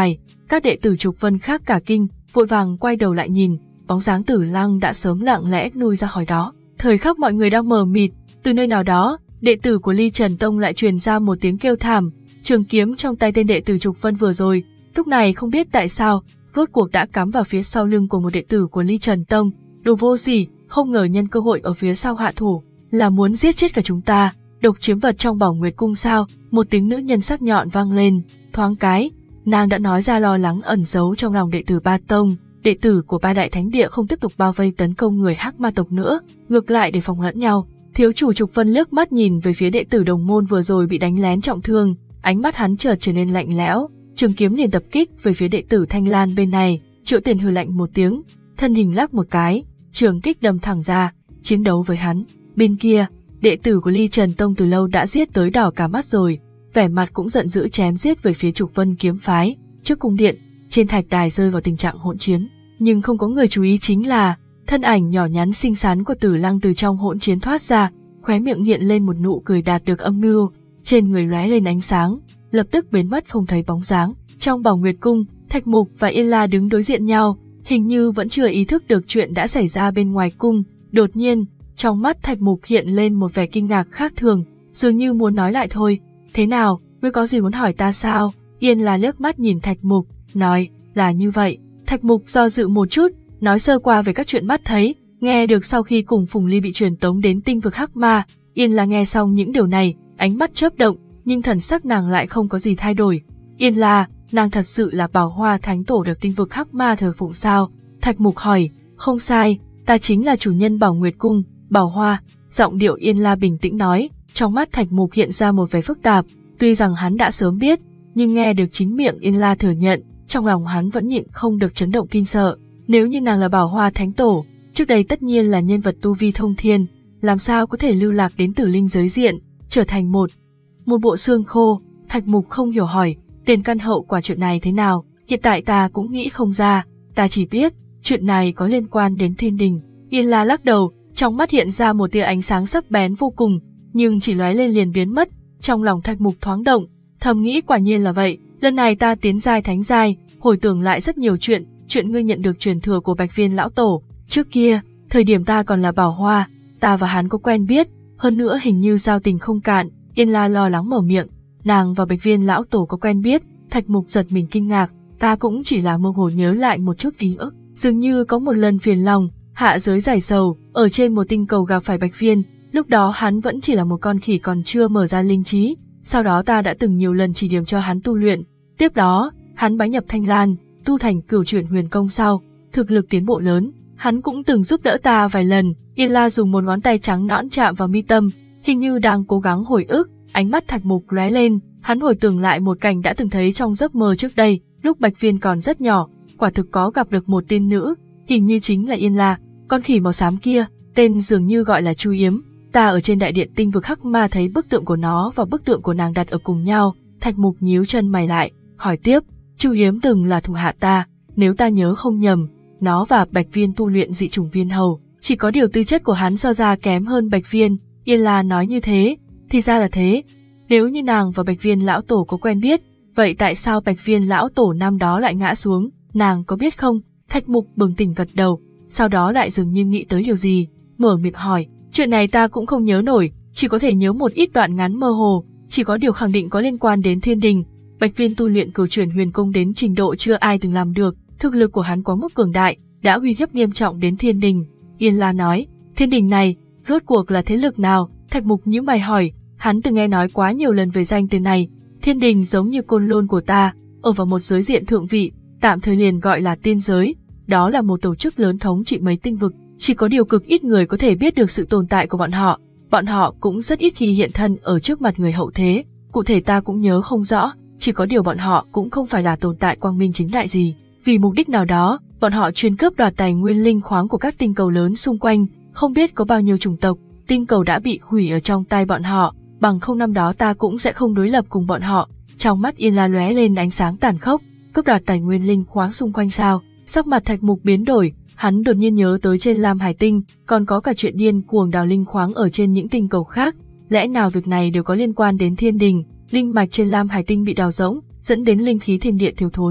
Các đệ tử Trục Vân khác cả kinh, vội vàng quay đầu lại nhìn, bóng dáng Tử Lăng đã sớm lặng lẽ lui ra khỏi đó. Thời khắc mọi người đang mờ mịt, từ nơi nào đó, đệ tử của Ly Trần Tông lại truyền ra một tiếng kêu thảm. Trường kiếm trong tay tên đệ tử Trục Vân vừa rồi, lúc này không biết tại sao, rốt cuộc đã cắm vào phía sau lưng của một đệ tử của Ly Trần Tông. Đồ vô sỉ, không ngờ nhân cơ hội ở phía sau hạ thủ, là muốn giết chết cả chúng ta. Độc chiếm vật trong Bảo Nguyệt Cung sao? Một tiếng nữ nhân sắc nhọn vang lên, thoáng cái, nàng đã nói ra lo lắng ẩn giấu trong lòng đệ tử Ba Tông. Đệ tử của ba đại thánh địa không tiếp tục bao vây tấn công người Hắc Ma tộc nữa, ngược lại để phòng lẫn nhau. Thiếu chủ Trục Vân liếc mắt nhìn về phía đệ tử đồng môn vừa rồi bị đánh lén trọng thương, ánh mắt hắn chợt trở nên lạnh lẽo, trường kiếm liền tập kích về phía đệ tử Thanh Lan bên này. Triệu Tiền hừ lạnh một tiếng, thân hình lắc một cái, trường kích đâm thẳng ra, chiến đấu với hắn. Bên kia, đệ tử của Ly Trần Tông từ lâu đã giết tới đỏ cả mắt rồi, vẻ mặt cũng giận dữ chém giết về phía Trục Vân kiếm phái. Trước cung điện, trên thạch đài rơi vào tình trạng hỗn chiến, nhưng không có người chú ý chính là thân ảnh nhỏ nhắn xinh xắn của Tử Lăng từ trong hỗn chiến thoát ra, khóe miệng hiện lên một nụ cười đạt được âm mưu, trên người lóe lên ánh sáng, lập tức biến mất không thấy bóng dáng. Trong Bảo Nguyệt Cung, Thạch Mục và Yên La đứng đối diện nhau, hình như vẫn chưa ý thức được chuyện đã xảy ra bên ngoài cung. Đột nhiên, trong mắt Thạch Mục hiện lên một vẻ kinh ngạc khác thường, dường như muốn nói lại thôi. Thế nào, ngươi có gì muốn hỏi ta sao? Yên La liếc mắt nhìn Thạch Mục, nói, là như vậy. Thạch Mục do dự một chút, nói sơ qua về các chuyện mắt thấy, nghe được sau khi cùng Phùng Ly bị truyền tống đến tinh vực Hắc Ma. Yên La nghe xong những điều này, ánh mắt chớp động, nhưng thần sắc nàng lại không có gì thay đổi. Yên La, nàng thật sự là Bảo Hoa Thánh Tổ được tinh vực Hắc Ma thờ phụng sao? Thạch Mục hỏi, không sai, ta chính là chủ nhân Bảo Nguyệt Cung, Bảo Hoa. Giọng điệu Yên La bình tĩnh nói, trong mắt Thạch Mục hiện ra một vẻ phức tạp, tuy rằng hắn đã sớm biết, nhưng nghe được chính miệng Yên La thừa nhận, trong lòng hắn vẫn nhịn không được chấn động kinh sợ. Nếu như nàng là Bảo Hoa Thánh Tổ, trước đây tất nhiên là nhân vật tu vi thông thiên, làm sao có thể lưu lạc đến tử linh giới diện, trở thành một một bộ xương khô? Thạch Mục không hiểu hỏi, tiền căn hậu quả chuyện này thế nào? Hiện tại ta cũng nghĩ không ra, ta chỉ biết chuyện này có liên quan đến thiên đình. Yên La lắc đầu, trong mắt hiện ra một tia ánh sáng sắc bén vô cùng, nhưng chỉ lóe lên liền biến mất. Trong lòng Thạch Mục thoáng động, thầm nghĩ quả nhiên là vậy, lần này ta tiến giai thánh giai, hồi tưởng lại rất nhiều chuyện, chuyện ngươi nhận được truyền thừa của Bạch Viên lão tổ. Trước kia, thời điểm ta còn là Bảo Hoa, ta và hắn có quen biết, hơn nữa hình như giao tình không cạn. Yên La lo lắng mở miệng, nàng và Bạch Viên lão tổ có quen biết? Thạch Mục giật mình kinh ngạc, ta cũng chỉ là mơ hồ nhớ lại một chút ký ức, dường như có một lần phiền lòng, hạ giới giải sầu, ở trên một tinh cầu gặp phải Bạch Viên, lúc đó hắn vẫn chỉ là một con khỉ còn chưa mở ra linh trí, sau đó ta đã từng nhiều lần chỉ điểm cho hắn tu luyện, tiếp đó, hắn bái nhập Thanh Lan, tu thành Cửu Chuyển Huyền Công sau, thực lực tiến bộ lớn, hắn cũng từng giúp đỡ ta vài lần. Yên La dùng một ngón tay trắng nõn chạm vào mi tâm, hình như đang cố gắng hồi ức, ánh mắt Thạch Mục lóe lên, hắn hồi tưởng lại một cảnh đã từng thấy trong giấc mơ trước đây, lúc Bạch Viên còn rất nhỏ, quả thực có gặp được một tiên nữ, hình như chính là Yên La, con khỉ màu xám kia, tên dường như gọi là Chu Yếm. Ta ở trên đại điện tinh vực Hắc Ma thấy bức tượng của nó và bức tượng của nàng đặt ở cùng nhau. Thạch Mục nhíu chân mày lại, hỏi tiếp, Chu Yếm từng là thủ hạ ta, nếu ta nhớ không nhầm, nó và Bạch Viên tu luyện dị chủng viên hầu, chỉ có điều tư chất của hắn so ra kém hơn Bạch Viên. Yên La nói như thế, thì ra là thế. Nếu như nàng và Bạch Viên lão tổ có quen biết, vậy tại sao Bạch Viên lão tổ năm đó lại ngã xuống, nàng có biết không? Thạch Mục bừng tỉnh gật đầu, sau đó lại dường như nghĩ tới điều gì, mở miệng hỏi, chuyện này ta cũng không nhớ nổi, chỉ có thể nhớ một ít đoạn ngắn mơ hồ, chỉ có điều khẳng định có liên quan đến thiên đình. Bạch Viên tu luyện Cửu Chuyển Huyền Công đến trình độ chưa ai từng làm được, thực lực của hắn quá mức cường đại, đã uy hiếp nghiêm trọng đến thiên đình. Yên La nói, thiên đình này, rốt cuộc là thế lực nào? Thạch Mục nhíu mày hỏi, hắn từng nghe nói quá nhiều lần về danh từ này. Thiên đình giống như Côn Lôn của ta, ở vào một giới diện thượng vị, tạm thời liền gọi là tiên giới, đó là một tổ chức lớn thống trị mấy tinh vực, chỉ có điều cực ít người có thể biết được sự tồn tại của bọn họ, bọn họ cũng rất ít khi hiện thân ở trước mặt người hậu thế, cụ thể ta cũng nhớ không rõ, chỉ có điều bọn họ cũng không phải là tồn tại quang minh chính đại gì, vì mục đích nào đó, bọn họ chuyên cướp đoạt tài nguyên linh khoáng của các tinh cầu lớn xung quanh, không biết có bao nhiêu chủng tộc, tinh cầu đã bị hủy ở trong tay bọn họ, bằng không năm đó ta cũng sẽ không đối lập cùng bọn họ. Trong mắt Yên La lóe lên ánh sáng tàn khốc, cướp đoạt tài nguyên linh khoáng xung quanh sao? Sắc mặt Thạch Mục biến đổi, hắn đột nhiên nhớ tới trên Lam Hải Tinh, còn có cả chuyện điên cuồng đào linh khoáng ở trên những tinh cầu khác, lẽ nào việc này đều có liên quan đến thiên đình? Linh mạch trên Lam Hải Tinh bị đào rỗng, dẫn đến linh khí thiên địa thiếu thốn.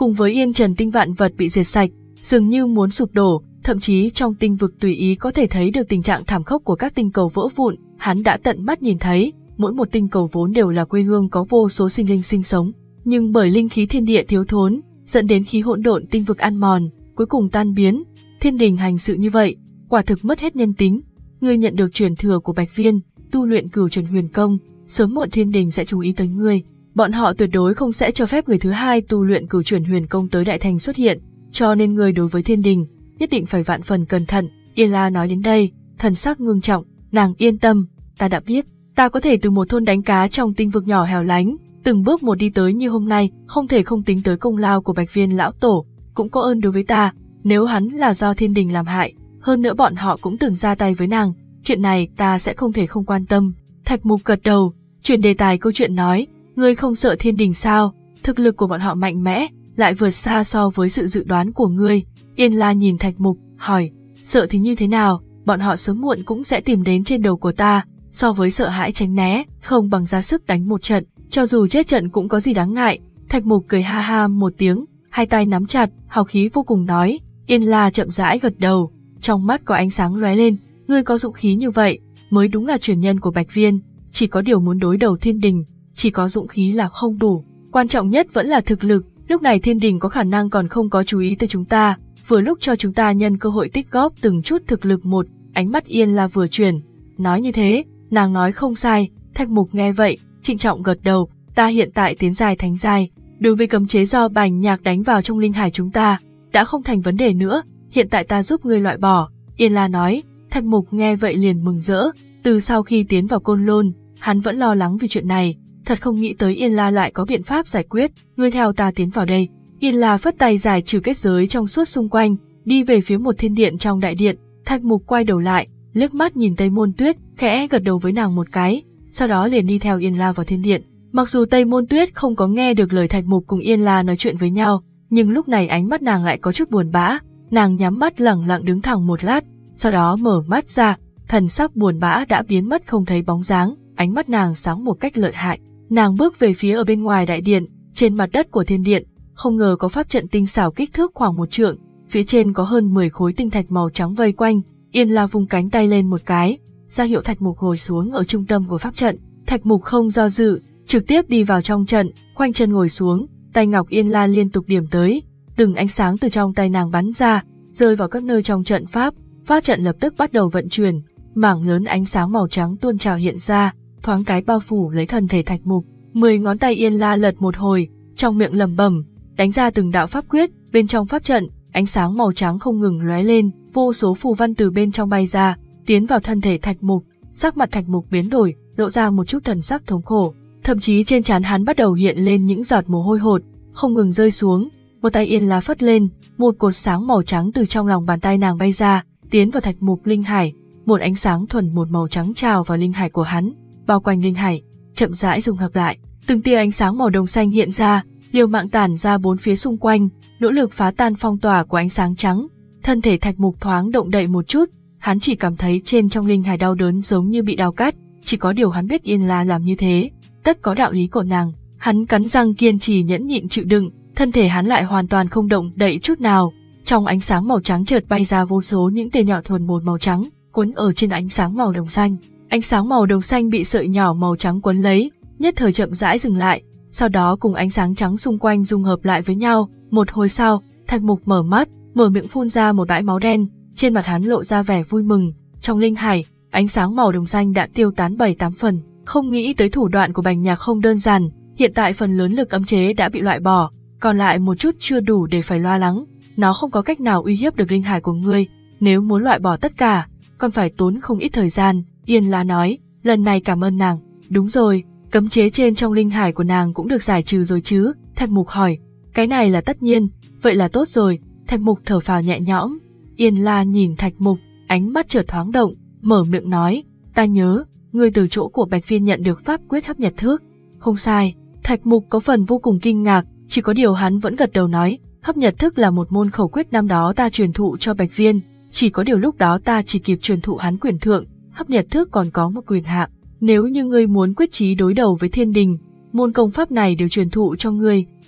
Cùng với yên trần tinh vạn vật bị diệt sạch, dường như muốn sụp đổ, thậm chí trong tinh vực tùy ý có thể thấy được tình trạng thảm khốc của các tinh cầu vỡ vụn, hắn đã tận mắt nhìn thấy, mỗi một tinh cầu vốn đều là quê hương có vô số sinh linh sinh sống, nhưng bởi linh khí thiên địa thiếu thốn, dẫn đến khí hỗn độn tinh vực ăn mòn, cuối cùng tan biến. Thiên đình hành sự như vậy, quả thực mất hết nhân tính. Ngươi nhận được truyền thừa của Bạch Viên, tu luyện Cửu Chuyển Huyền Công, sớm muộn thiên đình sẽ chú ý tới ngươi. Bọn họ tuyệt đối không sẽ cho phép người thứ hai tu luyện Cửu Chuyển Huyền Công tới đại thành xuất hiện, cho nên ngươi đối với thiên đình nhất định phải vạn phần cẩn thận. Yên La nói đến đây, thần sắc ngưng trọng, nàng yên tâm, ta đã biết, ta có thể từ một thôn đánh cá trong tinh vực nhỏ hẻo lánh, từng bước một đi tới như hôm nay, không thể không tính tới công lao của Bạch Viên lão tổ, cũng có ơn đối với ta, nếu hắn là do thiên đình làm hại, hơn nữa bọn họ cũng từng ra tay với nàng, chuyện này ta sẽ không thể không quan tâm. Thạch Mục gật đầu, chuyển đề tài câu chuyện nói, ngươi không sợ thiên đình sao, thực lực của bọn họ mạnh mẽ, lại vượt xa so với sự dự đoán của ngươi. Yên La nhìn Thạch Mục, hỏi, sợ thì như thế nào, bọn họ sớm muộn cũng sẽ tìm đến trên đầu của ta, so với sợ hãi tránh né, không bằng ra sức đánh một trận, cho dù chết trận cũng có gì đáng ngại. Thạch Mục cười ha ha một tiếng, hai tay nắm chặt, hào khí vô cùng nói. Yên La chậm rãi gật đầu, trong mắt có ánh sáng lóe lên, ngươi có dũng khí như vậy, mới đúng là truyền nhân của Bạch Viên, chỉ có điều muốn đối đầu thiên đình, chỉ có dũng khí là không đủ, quan trọng nhất vẫn là thực lực, lúc này thiên đình có khả năng còn không có chú ý tới chúng ta, vừa lúc cho chúng ta nhân cơ hội tích góp từng chút thực lực một. Ánh mắt Yên La vừa chuyển, nói như thế, nàng nói không sai. Thạch Mục nghe vậy, trịnh trọng gật đầu, ta hiện tại tiến giai thánh giai, đối với cấm chế do Bành Nhạc đánh vào trong linh hải chúng ta, đã không thành vấn đề nữa, hiện tại ta giúp ngươi loại bỏ. Yên La nói. Thạch Mục nghe vậy liền mừng rỡ, từ sau khi tiến vào Côn Lôn, hắn vẫn lo lắng vì chuyện này, thật không nghĩ tới Yên La lại có biện pháp giải quyết, ngươi theo ta tiến vào đây. Yên La phất tay giải trừ kết giới trong suốt xung quanh, đi về phía một thiên điện trong đại điện. Thạch Mục quay đầu lại, liếc mắt nhìn Tây Môn Tuyết, khẽ gật đầu với nàng một cái, sau đó liền đi theo Yên La vào thiên điện. Mặc dù Tây Môn Tuyết không có nghe được lời Thạch Mục cùng Yên La nói chuyện với nhau, nhưng lúc này ánh mắt nàng lại có chút buồn bã, nàng nhắm mắt lẳng lặng đứng thẳng một lát, sau đó mở mắt ra, thần sắc buồn bã đã biến mất không thấy bóng dáng, ánh mắt nàng sáng một cách lợi hại. Nàng bước về phía ở bên ngoài đại điện, trên mặt đất của thiên điện, không ngờ có pháp trận tinh xảo kích thước khoảng một trượng, phía trên có hơn mười khối tinh thạch màu trắng vây quanh. Yên La vung cánh tay lên một cái, ra hiệu Thạch Mục ngồi xuống ở trung tâm của pháp trận. Thạch Mục không do dự, trực tiếp đi vào trong trận, khoanh chân ngồi xuống, tay ngọc Yên La liên tục điểm tới, từng ánh sáng từ trong tay nàng bắn ra, rơi vào các nơi trong trận pháp, pháp trận lập tức bắt đầu vận chuyển, mảng lớn ánh sáng màu trắng tuôn trào hiện ra, thoáng cái bao phủ lấy thân thể Thạch Mục. Mười ngón tay Yên La lật một hồi, trong miệng lẩm bẩm, đánh ra từng đạo pháp quyết, bên trong pháp trận, ánh sáng màu trắng không ngừng lóe lên, vô số phù văn từ bên trong bay ra, tiến vào thân thể Thạch Mục. Sắc mặt Thạch Mục biến đổi, lộ ra một chút thần sắc thống khổ, thậm chí trên trán hắn bắt đầu hiện lên những giọt mồ hôi hột, không ngừng rơi xuống. Một tay Yên La phất lên, một cột sáng màu trắng từ trong lòng bàn tay nàng bay ra, tiến vào Thạch Mục linh hải, một ánh sáng thuần một màu trắng trào vào linh hải của hắn, bao quanh linh hải, chậm rãi dung hợp lại, từng tia ánh sáng màu đồng xanh hiện ra, liều mạng tản ra bốn phía xung quanh, nỗ lực phá tan phong tỏa của ánh sáng trắng. Thân thể Thạch Mục thoáng động đậy một chút, hắn chỉ cảm thấy trên trong linh hải đau đớn giống như bị đào cắt, chỉ có điều hắn biết Yên La làm như thế, tất có đạo lý của nàng. Hắn cắn răng kiên trì nhẫn nhịn chịu đựng, thân thể hắn lại hoàn toàn không động đậy chút nào. Trong ánh sáng màu trắng chợt bay ra vô số những tia nhỏ thuần một màu trắng, cuốn ở trên ánh sáng màu đồng xanh. Ánh sáng màu đồng xanh bị sợi nhỏ màu trắng quấn lấy, nhất thời chậm rãi dừng lại, sau đó cùng ánh sáng trắng xung quanh dung hợp lại với nhau. Một hồi sau, Thạch Mục mở mắt, mở miệng phun ra một bãi máu đen, trên mặt hắn lộ ra vẻ vui mừng. Trong linh hải, ánh sáng màu đồng xanh đã tiêu tán bảy tám phần. Không nghĩ tới thủ đoạn của Bành Nhạc không đơn giản, hiện tại phần lớn lực ấm chế đã bị loại bỏ, còn lại một chút chưa đủ để phải lo lắng. Nó không có cách nào uy hiếp được linh hải của ngươi, nếu muốn loại bỏ tất cả, còn phải tốn không ít thời gian. Yên La nói, lần này cảm ơn nàng. Đúng rồi, cấm chế trên trong linh hải của nàng cũng được giải trừ rồi chứ? Thạch Mục hỏi. Cái này là tất nhiên, vậy là tốt rồi. Thạch Mục thở phào nhẹ nhõm. Yên La nhìn Thạch Mục, ánh mắt chợt thoáng động, mở miệng nói, ta nhớ, ngươi từ chỗ của Bạch Viên nhận được pháp quyết hấp nhật thức. Không sai. Thạch Mục có phần vô cùng kinh ngạc, chỉ có điều hắn vẫn gật đầu nói, hấp nhật thức là một môn khẩu quyết năm đó ta truyền thụ cho Bạch Viên, chỉ có điều lúc đó ta chỉ kịp truyền thụ hắn quyền thượng, hấp nhật thức còn có một quyền hạ. Nếu như ngươi muốn quyết chí đối đầu với thiên đình, môn công pháp này đều truyền thụ cho ngươi,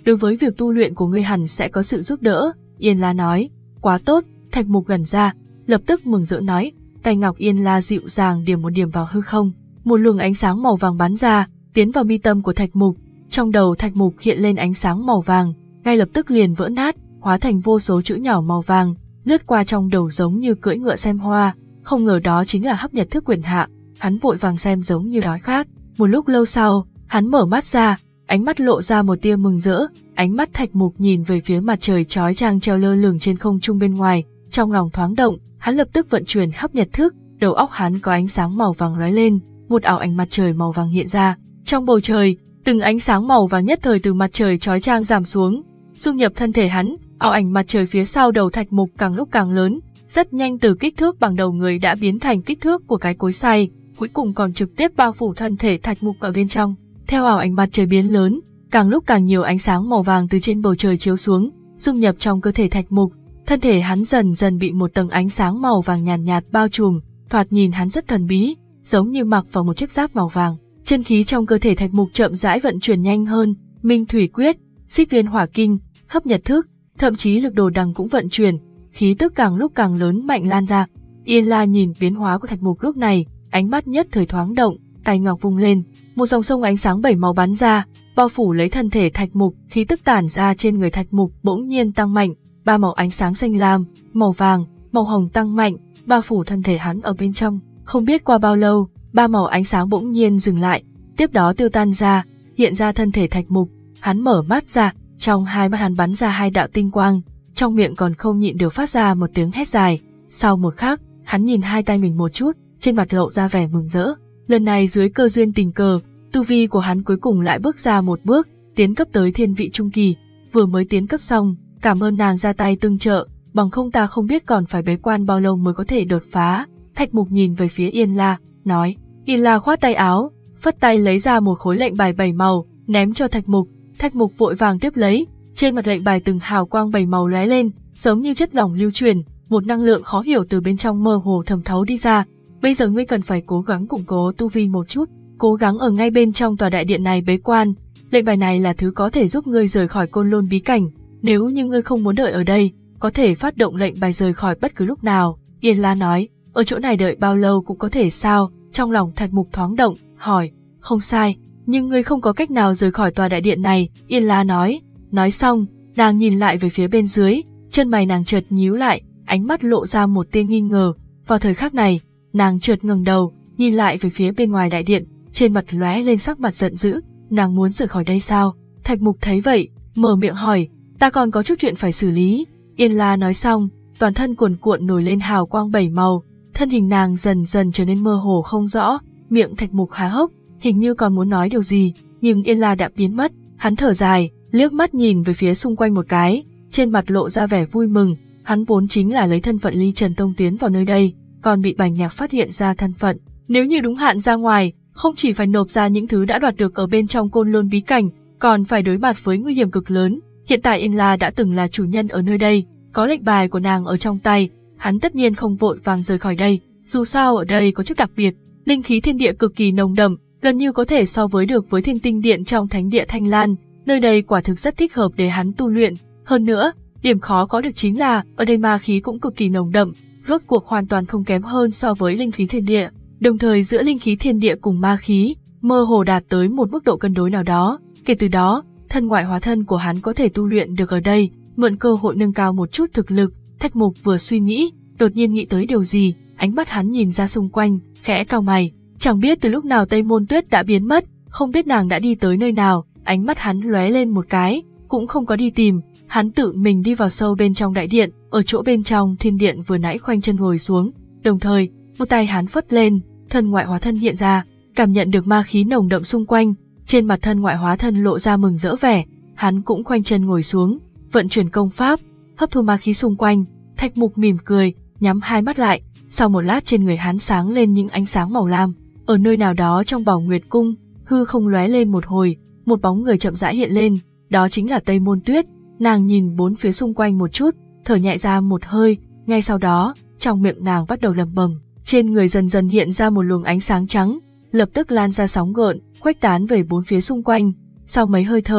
đối với việc tu luyện của ngươi hẳn sẽ có sự giúp đỡ. Yên La nói, quá tốt. Thạch Mục gần ra, lập tức mừng rỡ nói, tay ngọc Yên La dịu dàng điểm một điểm vào hư không, một luồng ánh sáng màu vàng bắn ra, tiến vào mi tâm của Thạch Mục. Trong đầu Thạch Mục hiện lên ánh sáng màu vàng, ngay lập tức liền vỡ nát, hóa thành vô số chữ nhỏ màu vàng, lướt qua trong đầu giống như cưỡi ngựa xem hoa. Không ngờ đó chính là hấp nhật thức quyền hạ. Hắn vội vàng xem giống như đói khát. Một lúc lâu sau, hắn mở mắt ra, ánh mắt lộ ra một tia mừng rỡ. Ánh mắt Thạch Mục nhìn về phía mặt trời chói chang treo lơ lửng trên không trung bên ngoài, trong lòng thoáng động, hắn lập tức vận chuyển hấp nhật thức, đầu óc hắn có ánh sáng màu vàng lóe lên, một ảo ảnh mặt trời màu vàng hiện ra. Trong bầu trời, từng ánh sáng màu vàng nhất thời từ mặt trời chói chang giảm xuống, dung nhập thân thể hắn. Ảo ảnh mặt trời phía sau đầu Thạch Mục càng lúc càng lớn, rất nhanh từ kích thước bằng đầu người đã biến thành kích thước của cái cối xay, cuối cùng còn trực tiếp bao phủ thân thể Thạch Mục ở bên trong. Theo ảo ảnh mặt trời biến lớn, càng lúc càng nhiều ánh sáng màu vàng từ trên bầu trời chiếu xuống, dung nhập trong cơ thể Thạch Mục. Thân thể hắn dần dần bị một tầng ánh sáng màu vàng nhàn nhạt, nhạt bao trùm, thoạt nhìn hắn rất thần bí, giống như mặc vào một chiếc giáp màu vàng. Chân khí trong cơ thể Thạch Mục chậm rãi vận chuyển nhanh hơn, Minh Thủy Quyết, Xích Viên Hỏa Kinh, Hấp Nhật Thức, thậm chí lực đồ đằng cũng vận chuyển, khí tức càng lúc càng lớn mạnh lan ra. Yên La nhìn biến hóa của Thạch Mục lúc này, ánh mắt nhất thời thoáng động, tay ngọc vung lên, một dòng sông ánh sáng bảy màu bắn ra, bao phủ lấy thân thể Thạch Mục. Khí tức tản ra trên người Thạch Mục bỗng nhiên tăng mạnh, ba màu ánh sáng xanh lam, màu vàng, màu hồng tăng mạnh, bao phủ thân thể hắn ở bên trong. Không biết qua bao lâu, ba màu ánh sáng bỗng nhiên dừng lại, tiếp đó tiêu tan ra, hiện ra thân thể Thạch Mục. Hắn mở mắt ra, trong hai mắt hắn bắn ra hai đạo tinh quang, trong miệng còn không nhịn được phát ra một tiếng hét dài. Sau một khắc, hắn nhìn hai tay mình một chút, trên mặt lộ ra vẻ mừng rỡ. Lần này dưới cơ duyên tình cờ, tu vi của hắn cuối cùng lại bước ra một bước, tiến cấp tới thiên vị trung kỳ. Vừa mới tiến cấp xong, cảm ơn nàng ra tay tương trợ, bằng không ta không biết còn phải bế quan bao lâu mới có thể đột phá. Thạch Mục nhìn về phía Yên La, nói. Yên La khoát tay áo, phất tay lấy ra một khối lệnh bài bảy màu, ném cho Thạch Mục. Thạch Mục vội vàng tiếp lấy, trên mặt lệnh bài từng hào quang bảy màu lóe lên, giống như chất lỏng lưu truyền, một năng lượng khó hiểu từ bên trong mơ hồ thẩm thấu đi ra. Bây giờ ngươi cần phải cố gắng củng cố tu vi một chút, cố gắng ở ngay bên trong tòa đại điện này bế quan. Lệnh bài này là thứ có thể giúp ngươi rời khỏi Côn Lôn bí cảnh, nếu như ngươi không muốn đợi ở đây, có thể phát động lệnh bài rời khỏi bất cứ lúc nào. Yên La nói, ở chỗ này đợi bao lâu cũng có thể sao? Trong lòng Thạch Mục thoáng động, hỏi, không sai, nhưng ngươi không có cách nào rời khỏi tòa đại điện này. Yên La nói. Nói xong, nàng nhìn lại về phía bên dưới, chân mày nàng chợt nhíu lại, ánh mắt lộ ra một tia nghi ngờ. Vào thời khắc này, nàng chợt ngẩng đầu, nhìn lại về phía bên ngoài đại điện, trên mặt lóe lên sắc mặt giận dữ. Nàng muốn rời khỏi đây sao? Thạch Mục thấy vậy, mở miệng hỏi, ta còn có chút chuyện phải xử lý. Yên La nói xong, toàn thân cuồn cuộn nổi lên hào quang bảy màu, thân hình nàng dần dần trở nên mơ hồ không rõ, miệng Thạch Mục há hốc, hình như còn muốn nói điều gì, nhưng Yên La đã biến mất. Hắn thở dài, liếc mắt nhìn về phía xung quanh một cái, trên mặt lộ ra vẻ vui mừng. Hắn vốn chính là lấy thân phận Ly Trần Tông tiến vào nơi đây, còn bị Bành Nhạc phát hiện ra thân phận. Nếu như đúng hạn ra ngoài, không chỉ phải nộp ra những thứ đã đoạt được ở bên trong Côn Lôn bí cảnh, còn phải đối mặt với nguy hiểm cực lớn. Hiện tại Yên La đã từng là chủ nhân ở nơi đây, có lệnh bài của nàng ở trong tay, hắn tất nhiên không vội vàng rời khỏi đây. Dù sao ở đây có chút đặc biệt, linh khí thiên địa cực kỳ nồng đậm, gần như có thể so với được với Thiên Tinh Điện trong Thánh Địa Thanh Lan. Nơi đây quả thực rất thích hợp để hắn tu luyện. Hơn nữa, điểm khó có được chính là ở đây ma khí cũng cực kỳ nồng đậm, rốt cuộc hoàn toàn không kém hơn so với linh khí thiên địa. Đồng thời giữa linh khí thiên địa cùng ma khí, mơ hồ đạt tới một mức độ cân đối nào đó. Kể từ đó, thân ngoại hóa thân của hắn có thể tu luyện được ở đây, mượn cơ hội nâng cao một chút thực lực. Thạch Mục vừa suy nghĩ, đột nhiên nghĩ tới điều gì, ánh mắt hắn nhìn ra xung quanh, khẽ cau mày. Chẳng biết từ lúc nào Tây Môn Tuyết đã biến mất, không biết nàng đã đi tới nơi nào. Ánh mắt hắn lóe lên một cái, cũng không có đi tìm, hắn tự mình đi vào sâu bên trong đại điện, ở chỗ bên trong thiên điện vừa nãy khoanh chân ngồi xuống, đồng thời, một tay hắn phất lên, thân ngoại hóa thân hiện ra, cảm nhận được ma khí nồng đậm xung quanh, trên mặt thân ngoại hóa thân lộ ra mừng rỡ vẻ, hắn cũng khoanh chân ngồi xuống, vận chuyển công pháp, hấp thu ma khí xung quanh. Thạch Mục mỉm cười, nhắm hai mắt lại, sau một lát trên người hắn sáng lên những ánh sáng màu lam, ở nơi nào đó trong Bảo Nguyệt Cung, hư không lóe lên một hồi, một bóng người chậm rãi hiện lên, đó chính là Tây Môn Tuyết. Nàng nhìn bốn phía xung quanh một chút, thở nhẹ ra một hơi, ngay sau đó, trong miệng nàng bắt đầu lẩm bẩm, trên người dần dần hiện ra một luồng ánh sáng trắng, lập tức lan ra sóng gợn, khuếch tán về bốn phía xung quanh. Sau mấy hơi thở,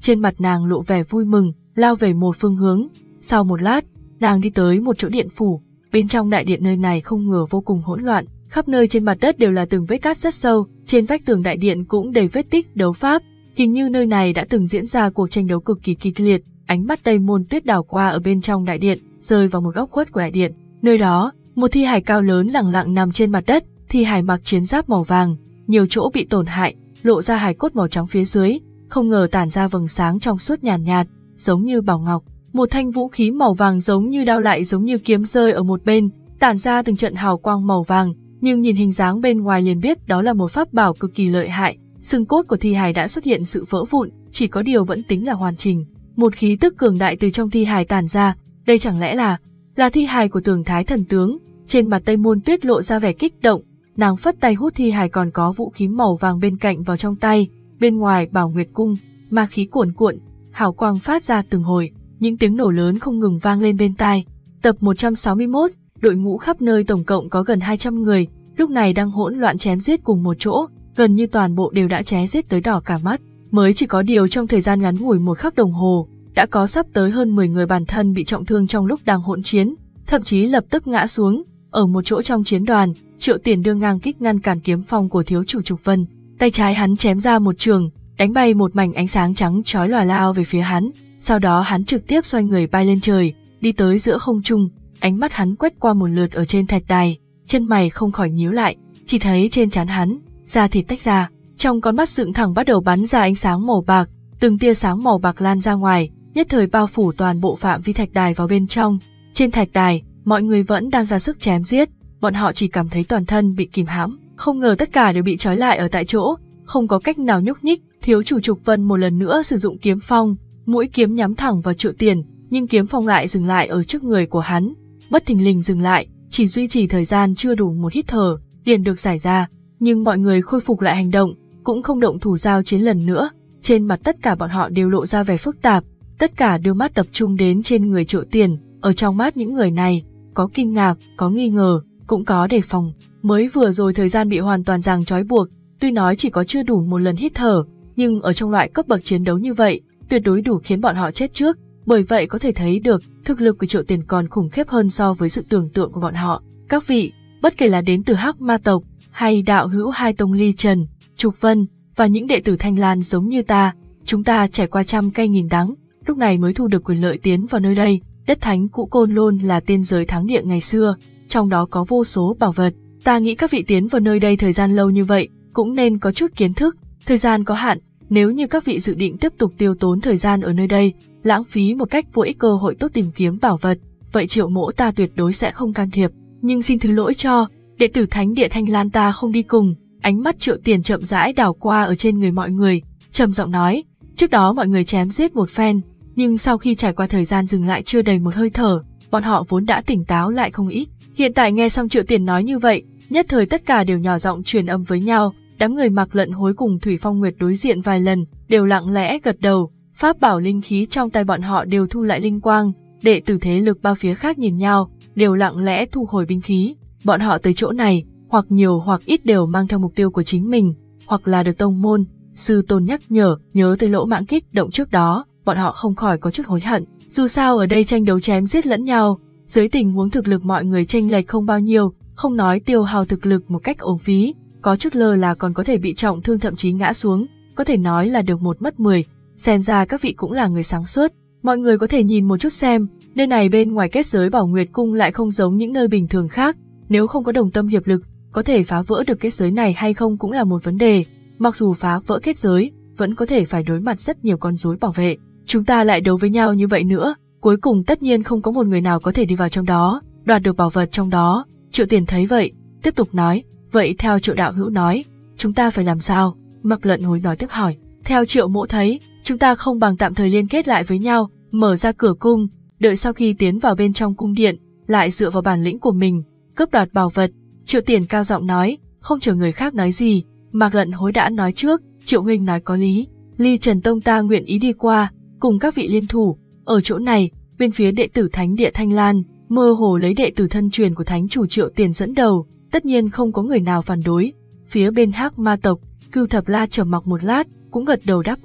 trên mặt nàng lộ vẻ vui mừng, lao về một phương hướng. Sau một lát, nàng đi tới một chỗ điện phủ. Bên trong đại điện nơi này không ngờ vô cùng hỗn loạn, khắp nơi trên mặt đất đều là từng vết cát rất sâu, trên vách tường đại điện cũng đầy vết tích đấu pháp. Hình như nơi này đã từng diễn ra cuộc tranh đấu cực kỳ kịch liệt. Ánh mắt Tây Môn Tuyết đảo qua ở bên trong đại điện, rơi vào một góc khuất của đại điện. Nơi đó, một thi hài cao lớn lẳng lặng nằm trên mặt đất, thi hài mặc chiến giáp màu vàng, nhiều chỗ bị tổn hại, lộ ra hài cốt màu trắng phía dưới, không ngờ tản ra vầng sáng trong suốt nhàn nhạt, nhạt, giống như bảo ngọc. Một thanh vũ khí màu vàng giống như đao lại giống như kiếm rơi ở một bên, tản ra từng trận hào quang màu vàng, nhưng nhìn hình dáng bên ngoài liền biết đó là một pháp bảo cực kỳ lợi hại. Xương cốt của thi hài đã xuất hiện sự vỡ vụn, chỉ có điều vẫn tính là hoàn chỉnh. Một khí tức cường đại từ trong thi hài tản ra, đây chẳng lẽ là là thi hài của Tường Thái thần tướng? Trên mặt Tây Môn Tuyết lộ ra vẻ kích động, nàng phất tay hút thi hài còn có vũ khí màu vàng bên cạnh vào trong tay. Bên ngoài Bảo Nguyệt cung, ma khí cuồn cuộn, hào quang phát ra từng hồi, những tiếng nổ lớn không ngừng vang lên bên tai. Tập một trăm sáu mươi mốt, đội ngũ khắp nơi tổng cộng có gần hai trăm người, lúc này đang hỗn loạn chém giết cùng một chỗ, gần như toàn bộ đều đã chém giết tới đỏ cả mắt. Mới chỉ có điều trong thời gian ngắn ngủi một khắc đồng hồ, đã có sắp tới hơn mười người bản thân bị trọng thương trong lúc đang hỗn chiến, thậm chí lập tức ngã xuống. Ở một chỗ trong chiến đoàn, Triệu Tiền đưa ngang kích ngăn cản kiếm phong của thiếu chủ Trục Vân, tay trái hắn chém ra một trường, đánh bay một mảnh ánh sáng trắng chói lòa lao về phía hắn. Sau đó hắn trực tiếp xoay người bay lên trời, đi tới giữa không trung, ánh mắt hắn quét qua một lượt ở trên thạch đài, chân mày không khỏi nhíu lại, chỉ thấy trên trán hắn, da thịt tách ra, trong con mắt dựng thẳng bắt đầu bắn ra ánh sáng màu bạc, từng tia sáng màu bạc lan ra ngoài, nhất thời bao phủ toàn bộ phạm vi thạch đài vào bên trong. Trên thạch đài, mọi người vẫn đang ra sức chém giết, bọn họ chỉ cảm thấy toàn thân bị kìm hãm, không ngờ tất cả đều bị trói lại ở tại chỗ, không có cách nào nhúc nhích. Thiếu chủ Trục Vân một lần nữa sử dụng kiếm phong, mũi kiếm nhắm thẳng vào Triệu Tiền, nhưng kiếm phong lại dừng lại ở trước người của hắn, bất thình lình dừng lại, chỉ duy trì thời gian chưa đủ một hít thở, liền được giải ra. Nhưng mọi người khôi phục lại hành động, cũng không động thủ giao chiến lần nữa. Trên mặt tất cả bọn họ đều lộ ra vẻ phức tạp, tất cả đưa mắt tập trung đến trên người Triệu Tiền. Ở trong mắt những người này, có kinh ngạc, có nghi ngờ, cũng có đề phòng. Mới vừa rồi thời gian bị hoàn toàn giằng trói buộc, tuy nói chỉ có chưa đủ một lần hít thở, nhưng ở trong loại cấp bậc chiến đấu như vậy, tuyệt đối đủ khiến bọn họ chết trước. Bởi vậy có thể thấy được, thực lực của Triệu Tiền còn khủng khiếp hơn so với sự tưởng tượng của bọn họ. Các vị, bất kể là đến từ Hắc Ma tộc, hay đạo hữu hai tông Ly Trần, Trục Vân, và những đệ tử Thanh Lan giống như ta, chúng ta trải qua trăm cây nghìn đắng, lúc này mới thu được quyền lợi tiến vào nơi đây. Đất thánh cũ Côn Lôn là tiên giới thắng địa ngày xưa, trong đó có vô số bảo vật. Ta nghĩ các vị tiến vào nơi đây thời gian lâu như vậy, cũng nên có chút kiến thức. Thời gian có hạn, nếu như các vị dự định tiếp tục tiêu tốn thời gian ở nơi đây, lãng phí một cách vô ích cơ hội tốt tìm kiếm bảo vật, vậy Triệu mỗ ta tuyệt đối sẽ không can thiệp. Nhưng xin thứ lỗi cho, đệ tử thánh địa Thanh Lan ta không đi cùng. Ánh mắt Triệu Tiền chậm rãi đảo qua ở trên người mọi người, trầm giọng nói, trước đó mọi người chém giết một phen, nhưng sau khi trải qua thời gian dừng lại chưa đầy một hơi thở, bọn họ vốn đã tỉnh táo lại không ít. Hiện tại nghe xong Triệu Tiền nói như vậy, nhất thời tất cả đều nhỏ giọng truyền âm với nhau. Đám người Mạc Lận Hối cùng Thủy Phong Nguyệt đối diện vài lần, đều lặng lẽ gật đầu, pháp bảo linh khí trong tay bọn họ đều thu lại linh quang. Đệ tử thế lực ba phía khác nhìn nhau, đều lặng lẽ thu hồi binh khí. Bọn họ tới chỗ này, hoặc nhiều hoặc ít đều mang theo mục tiêu của chính mình, hoặc là được tông môn, sư tôn nhắc nhở, nhớ tới lỗ mãng kích động trước đó, bọn họ không khỏi có chút hối hận. Dù sao ở đây tranh đấu chém giết lẫn nhau, dưới tình huống thực lực mọi người chênh lệch không bao nhiêu, không nói tiêu hao thực lực một cách uổng phí, có chút lơ là còn có thể bị trọng thương thậm chí ngã xuống, có thể nói là được một mất mười. Xem ra các vị cũng là người sáng suốt. Mọi người có thể nhìn một chút xem, nơi này bên ngoài kết giới Bảo Nguyệt cung lại không giống những nơi bình thường khác, nếu không có đồng tâm hiệp lực, có thể phá vỡ được kết giới này hay không cũng là một vấn đề. Mặc dù phá vỡ kết giới, vẫn có thể phải đối mặt rất nhiều con rối bảo vệ. Chúng ta lại đấu với nhau như vậy nữa, cuối cùng tất nhiên không có một người nào có thể đi vào trong đó, đoạt được bảo vật trong đó. Triệu Tiền thấy vậy, tiếp tục nói, vậy theo Triệu đạo hữu nói, chúng ta phải làm sao? Mạc Lận Hối nói tiếp hỏi, theo Triệu mỗ thấy, chúng ta không bằng tạm thời liên kết lại với nhau, mở ra cửa cung, đợi sau khi tiến vào bên trong cung điện, lại dựa vào bản lĩnh của mình, cướp đoạt bảo vật. Triệu Tiền cao giọng nói, không chờ người khác nói gì, Mạc Lận Hối đã nói trước, Triệu huynh nói có lý, Ly Trần tông ta nguyện ý đi qua, cùng các vị liên thủ. Ở chỗ này, bên phía đệ tử thánh địa Thanh Lan, mơ hồ lấy đệ tử thân truyền của thánh chủ Triệu Tiền dẫn đầu, tất nhiên không có người nào phản đối. Phía bên Hắc Ma tộc, Cưu Thập La trầm mặc một lát, cũng gật đầu đáp ứng.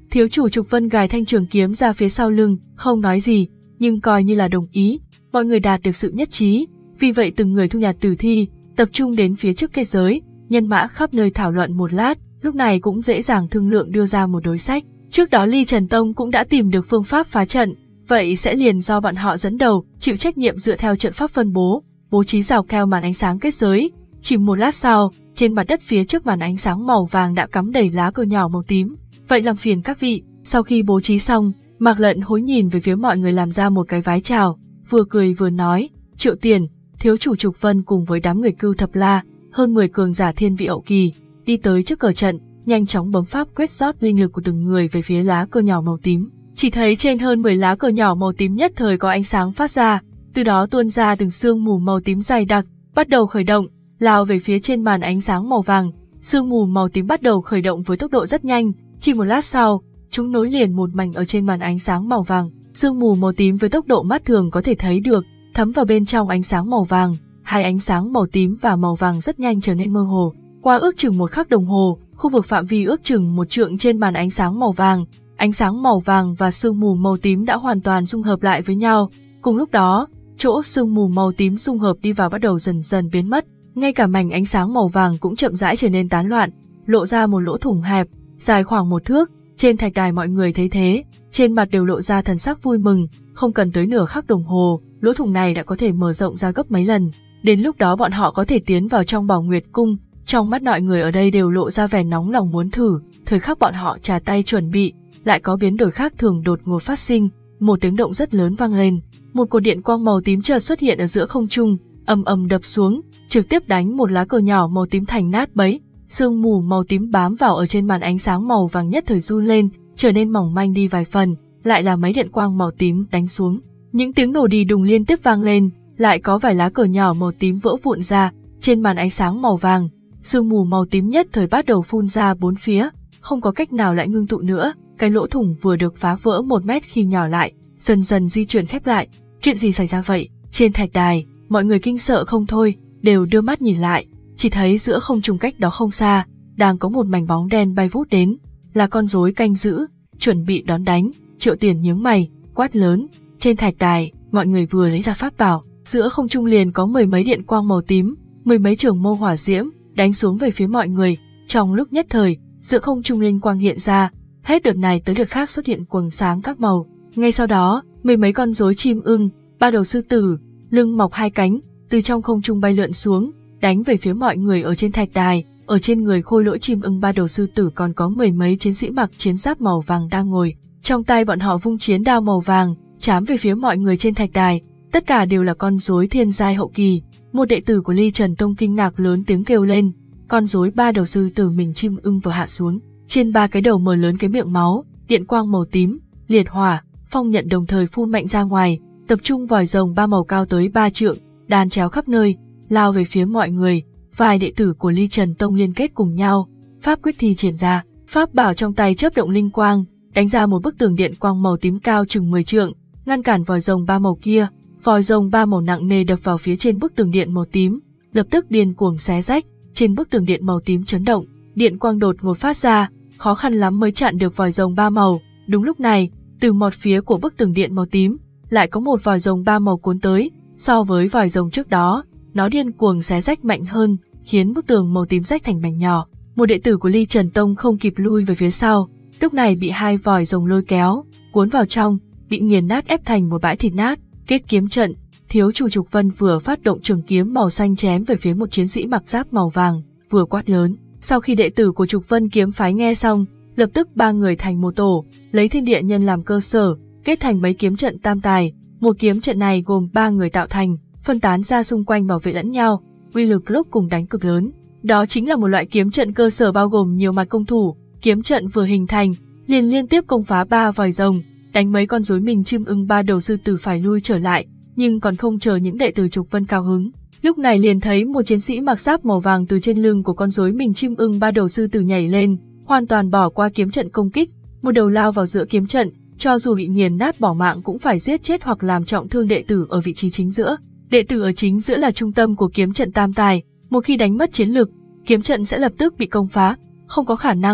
Thiếu chủ Trục Vân gài thanh trường kiếm ra phía sau lưng, không nói gì, nhưng coi như là đồng ý. Mọi người đạt được sự nhất trí, vì vậy từng người thu nhặt tử thi, tập trung đến phía trước kết giới, nhân mã khắp nơi thảo luận một lát, lúc này cũng dễ dàng thương lượng đưa ra một đối sách. Trước đó Ly Trần Tông cũng đã tìm được phương pháp phá trận, vậy sẽ liền do bọn họ dẫn đầu, chịu trách nhiệm dựa theo trận pháp phân bố, bố trí rào keo màn ánh sáng kết giới. Chỉ một lát sau, trên mặt đất phía trước màn ánh sáng màu vàng đã cắm đầy lá cờ nhỏ màu tím. Vậy làm phiền các vị. Sau khi bố trí xong, Mạc Lận Hối nhìn về phía mọi người làm ra một cái vái chào, vừa cười vừa nói, Triệu Tiền, thiếu chủ Trục Vân cùng với đám người Cưu Thập La, hơn mười cường giả thiên vị hậu kỳ, đi tới trước cờ trận, nhanh chóng bấm pháp quyết rót linh lực của từng người về phía lá cờ nhỏ màu tím. Chỉ thấy trên hơn mười lá cờ nhỏ màu tím nhất thời có ánh sáng phát ra, từ đó tuôn ra từng sương mù màu tím dày đặc, bắt đầu khởi động, lao về phía trên màn ánh sáng màu vàng. Sương mù màu tím bắt đầu khởi động với tốc độ rất nhanh, chỉ một lát sau, chúng nối liền một mảnh ở trên màn ánh sáng màu vàng. Sương mù màu tím với tốc độ mắt thường có thể thấy được, thấm vào bên trong ánh sáng màu vàng, hai ánh sáng màu tím và màu vàng rất nhanh trở nên mơ hồ. Qua ước chừng một khắc đồng hồ, khu vực phạm vi ước chừng một trượng trên màn ánh sáng màu vàng, ánh sáng màu vàng và sương mù màu tím đã hoàn toàn dung hợp lại với nhau. Cùng lúc đó, chỗ sương mù màu tím dung hợp đi vào bắt đầu dần dần biến mất, ngay cả mảnh ánh sáng màu vàng cũng chậm rãi trở nên tán loạn, lộ ra một lỗ thủng hẹp, dài khoảng một thước. Trên thạch đài mọi người thấy thế, trên mặt đều lộ ra thần sắc vui mừng, không cần tới nửa khắc đồng hồ, lỗ thủng này đã có thể mở rộng ra gấp mấy lần. Đến lúc đó bọn họ có thể tiến vào trong Bảo Nguyệt Cung. Trong mắt mọi người ở đây đều lộ ra vẻ nóng lòng muốn thử, thời khắc bọn họ trà tay chuẩn bị, lại có biến đổi khác thường đột ngột phát sinh, một tiếng động rất lớn vang lên, một cột điện quang màu tím chợt xuất hiện ở giữa không trung, ầm ầm đập xuống, trực tiếp đánh một lá cờ nhỏ màu tím thành nát bấy. Sương mù màu tím bám vào ở trên màn ánh sáng màu vàng nhất thời run lên, trở nên mỏng manh đi vài phần, lại là mấy điện quang màu tím đánh xuống. Những tiếng nổ đi đùng liên tiếp vang lên, lại có vài lá cờ nhỏ màu tím vỡ vụn ra, trên màn ánh sáng màu vàng, sương mù màu tím nhất thời bắt đầu phun ra bốn phía, không có cách nào lại ngưng tụ nữa, cái lỗ thủng vừa được phá vỡ một mét khi nhỏ lại, dần dần di chuyển khép lại. Chuyện gì xảy ra vậy? Trên thạch đài, mọi người kinh sợ không thôi, đều đưa mắt nhìn lại. Chỉ thấy giữa không trung cách đó không xa, đang có một mảnh bóng đen bay vút đến, là con rối canh giữ, chuẩn bị đón đánh. Triệu Tiền nhướng mày, quát lớn, trên thạch đài, mọi người vừa lấy ra pháp bảo, giữa không trung liền có mười mấy điện quang màu tím, mười mấy trường mâu hỏa diễm, đánh xuống về phía mọi người. Trong lúc nhất thời, giữa không trung linh quang hiện ra, hết đợt này tới đợt khác xuất hiện quầng sáng các màu. Ngay sau đó, mười mấy con rối chim ưng, ba đầu sư tử, lưng mọc hai cánh, từ trong không trung bay lượn xuống, đánh về phía mọi người ở trên thạch đài. Ở trên người khôi lỗi chim ưng ba đầu sư tử còn có mười mấy chiến sĩ mặc chiến giáp màu vàng đang ngồi, trong tay bọn họ vung chiến đao màu vàng, chám về phía mọi người trên thạch đài. Tất cả đều là con rối thiên giai hậu kỳ. Một đệ tử của Ly Trần Tông kinh ngạc lớn tiếng kêu lên, con rối ba đầu sư tử mình chim ưng vừa hạ xuống, trên ba cái đầu mở lớn cái miệng máu, điện quang màu tím, liệt hỏa, phong nhận đồng thời phun mạnh ra ngoài, tập trung vòi rồng ba màu cao tới ba trượng, đan chéo khắp nơi, lao về phía mọi người. Vài đệ tử của Ly Trần Tông liên kết cùng nhau, pháp quyết thi triển ra, pháp bảo trong tay chớp động linh quang, đánh ra một bức tường điện quang màu tím cao chừng mười trượng, ngăn cản vòi rồng ba màu kia. Vòi rồng ba màu nặng nề đập vào phía trên bức tường điện màu tím, lập tức điên cuồng xé rách, trên bức tường điện màu tím chấn động, điện quang đột ngột phát ra, khó khăn lắm mới chặn được vòi rồng ba màu. Đúng lúc này, từ một phía của bức tường điện màu tím, lại có một vòi rồng ba màu cuốn tới, so với vòi rồng trước đó, nó điên cuồng xé rách mạnh hơn, khiến bức tường màu tím rách thành mảnh nhỏ. Một đệ tử của Ly Trần Tông không kịp lui về phía sau, lúc này bị hai vòi rồng lôi kéo, cuốn vào trong, bị nghiền nát ép thành một bãi thịt nát. Kết kiếm trận, thiếu chủ Trục Vân vừa phát động trường kiếm màu xanh chém về phía một chiến sĩ mặc giáp màu vàng, vừa quát lớn. Sau khi đệ tử của Trục Vân kiếm phái nghe xong, lập tức ba người thành một tổ, lấy thiên địa nhân làm cơ sở, kết thành mấy kiếm trận tam tài. Một kiếm trận này gồm ba người tạo thành, phân tán ra xung quanh bảo vệ lẫn nhau, uy lực lúc cùng đánh cực lớn. Đó chính là một loại kiếm trận cơ sở bao gồm nhiều mặt công thủ. Kiếm trận vừa hình thành, liền liên tiếp công phá ba vòi rồng, đánh mấy con rối mình chim ưng ba đầu sư tử phải lui trở lại, nhưng còn không chờ những đệ tử Trục Vân cao hứng. Lúc này liền thấy một chiến sĩ mặc giáp màu vàng từ trên lưng của con rối mình chim ưng ba đầu sư tử nhảy lên, hoàn toàn bỏ qua kiếm trận công kích, một đầu lao vào giữa kiếm trận, cho dù bị nghiền nát bỏ mạng cũng phải giết chết hoặc làm trọng thương đệ tử ở vị trí chính giữa. Đệ tử ở chính giữa là trung tâm của kiếm trận tam tài, một khi đánh mất chiến lực, kiếm trận sẽ lập tức bị công phá, không có khả năng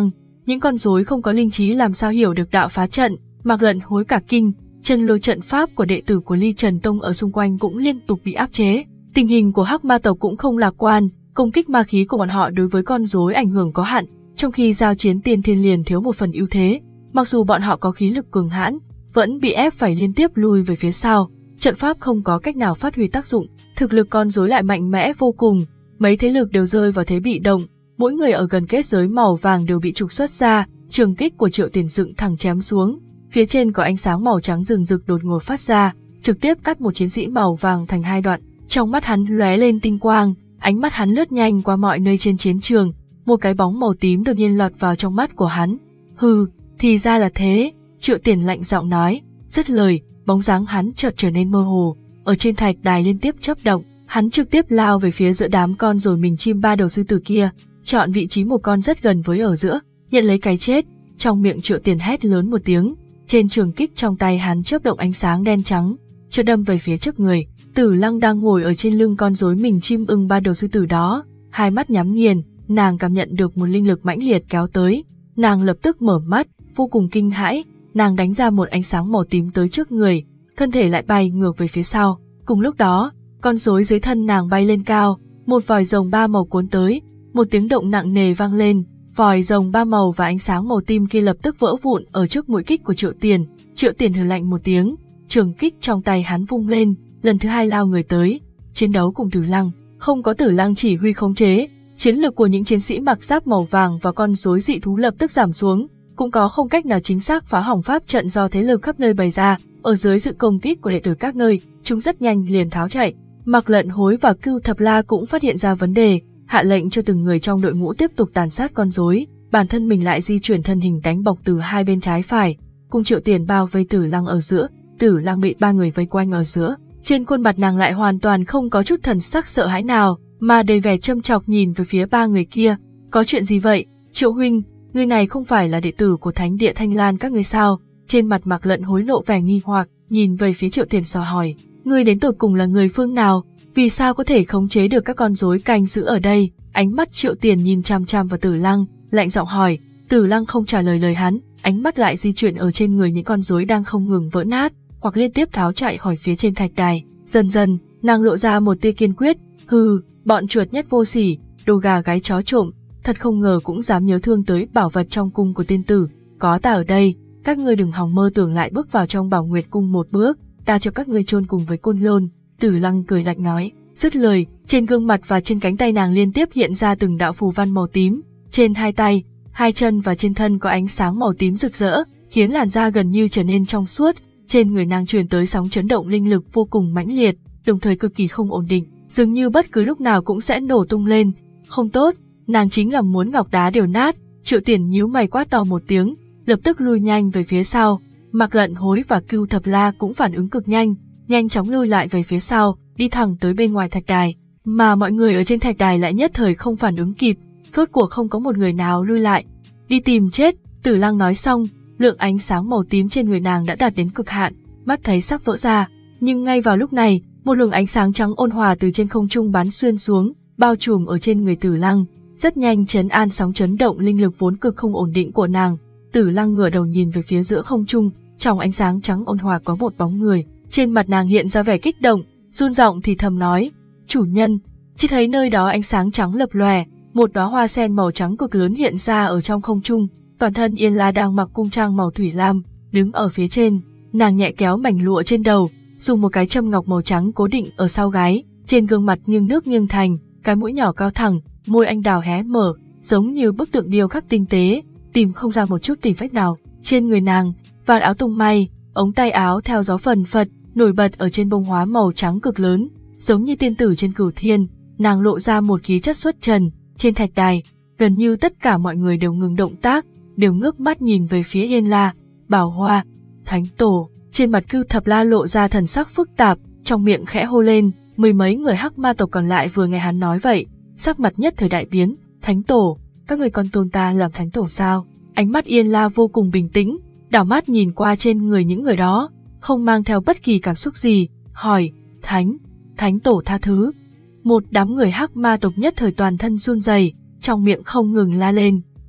Những con rối không có linh trí làm sao hiểu được đạo phá trận, Mạc Lận Hối cả kinh, chân lôi trận pháp của đệ tử của Ly Trần Tông ở xung quanh cũng liên tục bị áp chế. Tình hình của Hắc Ma tộc cũng không lạc quan, công kích ma khí của bọn họ đối với con rối ảnh hưởng có hạn, trong khi giao chiến tiên thiên liền thiếu một phần ưu thế. Mặc dù bọn họ có khí lực cường hãn, vẫn bị ép phải liên tiếp lùi về phía sau, trận pháp không có cách nào phát huy tác dụng, thực lực con rối lại mạnh mẽ vô cùng, mấy thế lực đều rơi vào thế bị động, mỗi người ở gần kết giới màu vàng đều bị trục xuất ra, trường kích của Triệu Tiền dựng thẳng chém xuống, phía trên có ánh sáng màu trắng rừng rực đột ngột phát ra, trực tiếp cắt một chiến sĩ màu vàng thành hai đoạn, trong mắt hắn lóe lên tinh quang, ánh mắt hắn lướt nhanh qua mọi nơi trên chiến trường, một cái bóng màu tím đột nhiên lọt vào trong mắt của hắn. Hừ, thì ra là thế, Triệu Tiền lạnh giọng nói, dứt lời, bóng dáng hắn chợt trở nên mơ hồ, ở trên thạch đài liên tiếp chớp động, hắn trực tiếp lao về phía giữa đám con rồi mình chim ba đầu sư tử kia, chọn vị trí một con rất gần với ở giữa, nhận lấy cái chết, trong miệng Triệu Tiền hét lớn một tiếng, trên trường kích trong tay hắn chớp động ánh sáng đen trắng, chợt đâm về phía trước người. Tử Lăng đang ngồi ở trên lưng con rối mình chim ưng ba đầu sư tử đó, hai mắt nhắm nghiền, nàng cảm nhận được một linh lực mãnh liệt kéo tới, nàng lập tức mở mắt, vô cùng kinh hãi, nàng đánh ra một ánh sáng màu tím tới trước người, thân thể lại bay ngược về phía sau. Cùng lúc đó, con rối dưới thân nàng bay lên cao, một vòi rồng ba màu cuốn tới, một tiếng động nặng nề vang lên, vòi rồng ba màu và ánh sáng màu tím kia lập tức vỡ vụn ở trước mũi kích của Triệu Tiền. Triệu Tiền hừ lạnh một tiếng, trường kích trong tay hắn vung lên, lần thứ hai lao người tới, chiến đấu cùng Tử Lăng, không có Tử Lăng chỉ huy khống chế, chiến lực của những chiến sĩ mặc giáp màu vàng và con rối dị thú lập tức giảm xuống, cũng có không cách nào chính xác phá hỏng pháp trận do thế lực khắp nơi bày ra, ở dưới sự công kích của đệ tử các nơi, chúng rất nhanh liền tháo chạy. Mạc Lận Hối và Cưu Thập La cũng phát hiện ra vấn đề, hạ lệnh cho từng người trong đội ngũ tiếp tục tàn sát con rối, bản thân mình lại di chuyển thân hình đánh bọc từ hai bên trái phải, cùng Triệu Tiền bao vây Tử Lăng ở giữa. Tử Lăng bị ba người vây quanh ở giữa, trên khuôn mặt nàng lại hoàn toàn không có chút thần sắc sợ hãi nào, mà đầy vẻ châm chọc nhìn về phía ba người kia. Có chuyện gì vậy, Triệu huynh, người này không phải là đệ tử của Thánh Địa Thanh Lan các ngươi sao? Trên mặt Mạc Lận Hối lộ vẻ nghi hoặc, nhìn về phía Triệu Tiền dò hỏi, ngươi đến tột cùng là người phương nào? Vì sao có thể khống chế được các con rối canh giữ ở đây? Ánh mắt Triệu Tiền nhìn chăm chăm vào Tử Lăng, lạnh giọng hỏi. Tử Lăng không trả lời lời hắn, ánh mắt lại di chuyển ở trên người những con rối đang không ngừng vỡ nát, hoặc liên tiếp tháo chạy khỏi phía trên thạch đài. Dần dần, nàng lộ ra một tia kiên quyết, hừ, bọn chuột nhất vô sỉ, đồ gà gái chó trộm, thật không ngờ cũng dám nhớ thương tới bảo vật trong cung của tiên tử, có ta ở đây, các ngươi đừng hòng mơ tưởng lại bước vào trong Bảo Nguyệt cung một bước, ta cho các ngươi chôn cùng với Côn Lôn. Tử Lăng cười lạnh nói, dứt lời, trên gương mặt và trên cánh tay nàng liên tiếp hiện ra từng đạo phù văn màu tím, trên hai tay, hai chân và trên thân có ánh sáng màu tím rực rỡ, khiến làn da gần như trở nên trong suốt, trên người nàng truyền tới sóng chấn động linh lực vô cùng mãnh liệt, đồng thời cực kỳ không ổn định, dường như bất cứ lúc nào cũng sẽ nổ tung lên. Không tốt, nàng chính là muốn ngọc đá đều nát. Triệu Tiền nhíu mày quát to một tiếng, lập tức lui nhanh về phía sau. Mạc Lận Hối và Cưu Thập La cũng phản ứng cực nhanh, nhanh chóng lui lại về phía sau, đi thẳng tới bên ngoài thạch đài, mà mọi người ở trên thạch đài lại nhất thời không phản ứng kịp, rốt cuộc không có một người nào lui lại. Đi tìm chết, Tử Lăng nói xong, lượng ánh sáng màu tím trên người nàng đã đạt đến cực hạn, mắt thấy sắp vỡ ra, nhưng ngay vào lúc này, một luồng ánh sáng trắng ôn hòa từ trên không trung bắn xuyên xuống, bao trùm ở trên người Tử Lăng, rất nhanh trấn an sóng chấn động linh lực vốn cực không ổn định của nàng. Tử Lăng ngửa đầu nhìn về phía giữa không trung, trong ánh sáng trắng ôn hòa có một bóng người, trên mặt nàng hiện ra vẻ kích động, run giọng thì thầm nói, chủ nhân. Chỉ thấy nơi đó ánh sáng trắng lập lòe, một đóa hoa sen màu trắng cực lớn hiện ra ở trong không trung, toàn thân Yên La đang mặc cung trang màu thủy lam, đứng ở phía trên, nàng nhẹ kéo mảnh lụa trên đầu, dùng một cái châm ngọc màu trắng cố định ở sau gáy, trên gương mặt nghiêng nước nghiêng thành, cái mũi nhỏ cao thẳng, môi anh đào hé mở, giống như bức tượng điêu khắc tinh tế, tìm không ra một chút tì vết nào. Trên người nàng, vạt áo tung may, ống tay áo theo gió phần phật, nổi bật ở trên bông hoa màu trắng cực lớn, giống như tiên tử trên cửu thiên. Nàng lộ ra một khí chất xuất trần. Trên thạch đài, gần như tất cả mọi người đều ngừng động tác, đều ngước mắt nhìn về phía Yên La. Bảo Hoa, Thánh Tổ. Trên mặt Cưu Thập La lộ ra thần sắc phức tạp, trong miệng khẽ hô lên. Mười mấy người Hắc Ma tộc còn lại vừa nghe hắn nói vậy, sắc mặt nhất thời đại biến. Thánh Tổ, các người còn tôn ta làm Thánh Tổ sao? Ánh mắt Yên La vô cùng bình tĩnh, đảo mắt nhìn qua trên người những người đó, không mang theo bất kỳ cảm xúc gì, hỏi, Thánh, Thánh Tổ tha thứ. Một đám người Hắc Ma tộc nhất thời toàn thân run rẩy, trong miệng không ngừng la lên,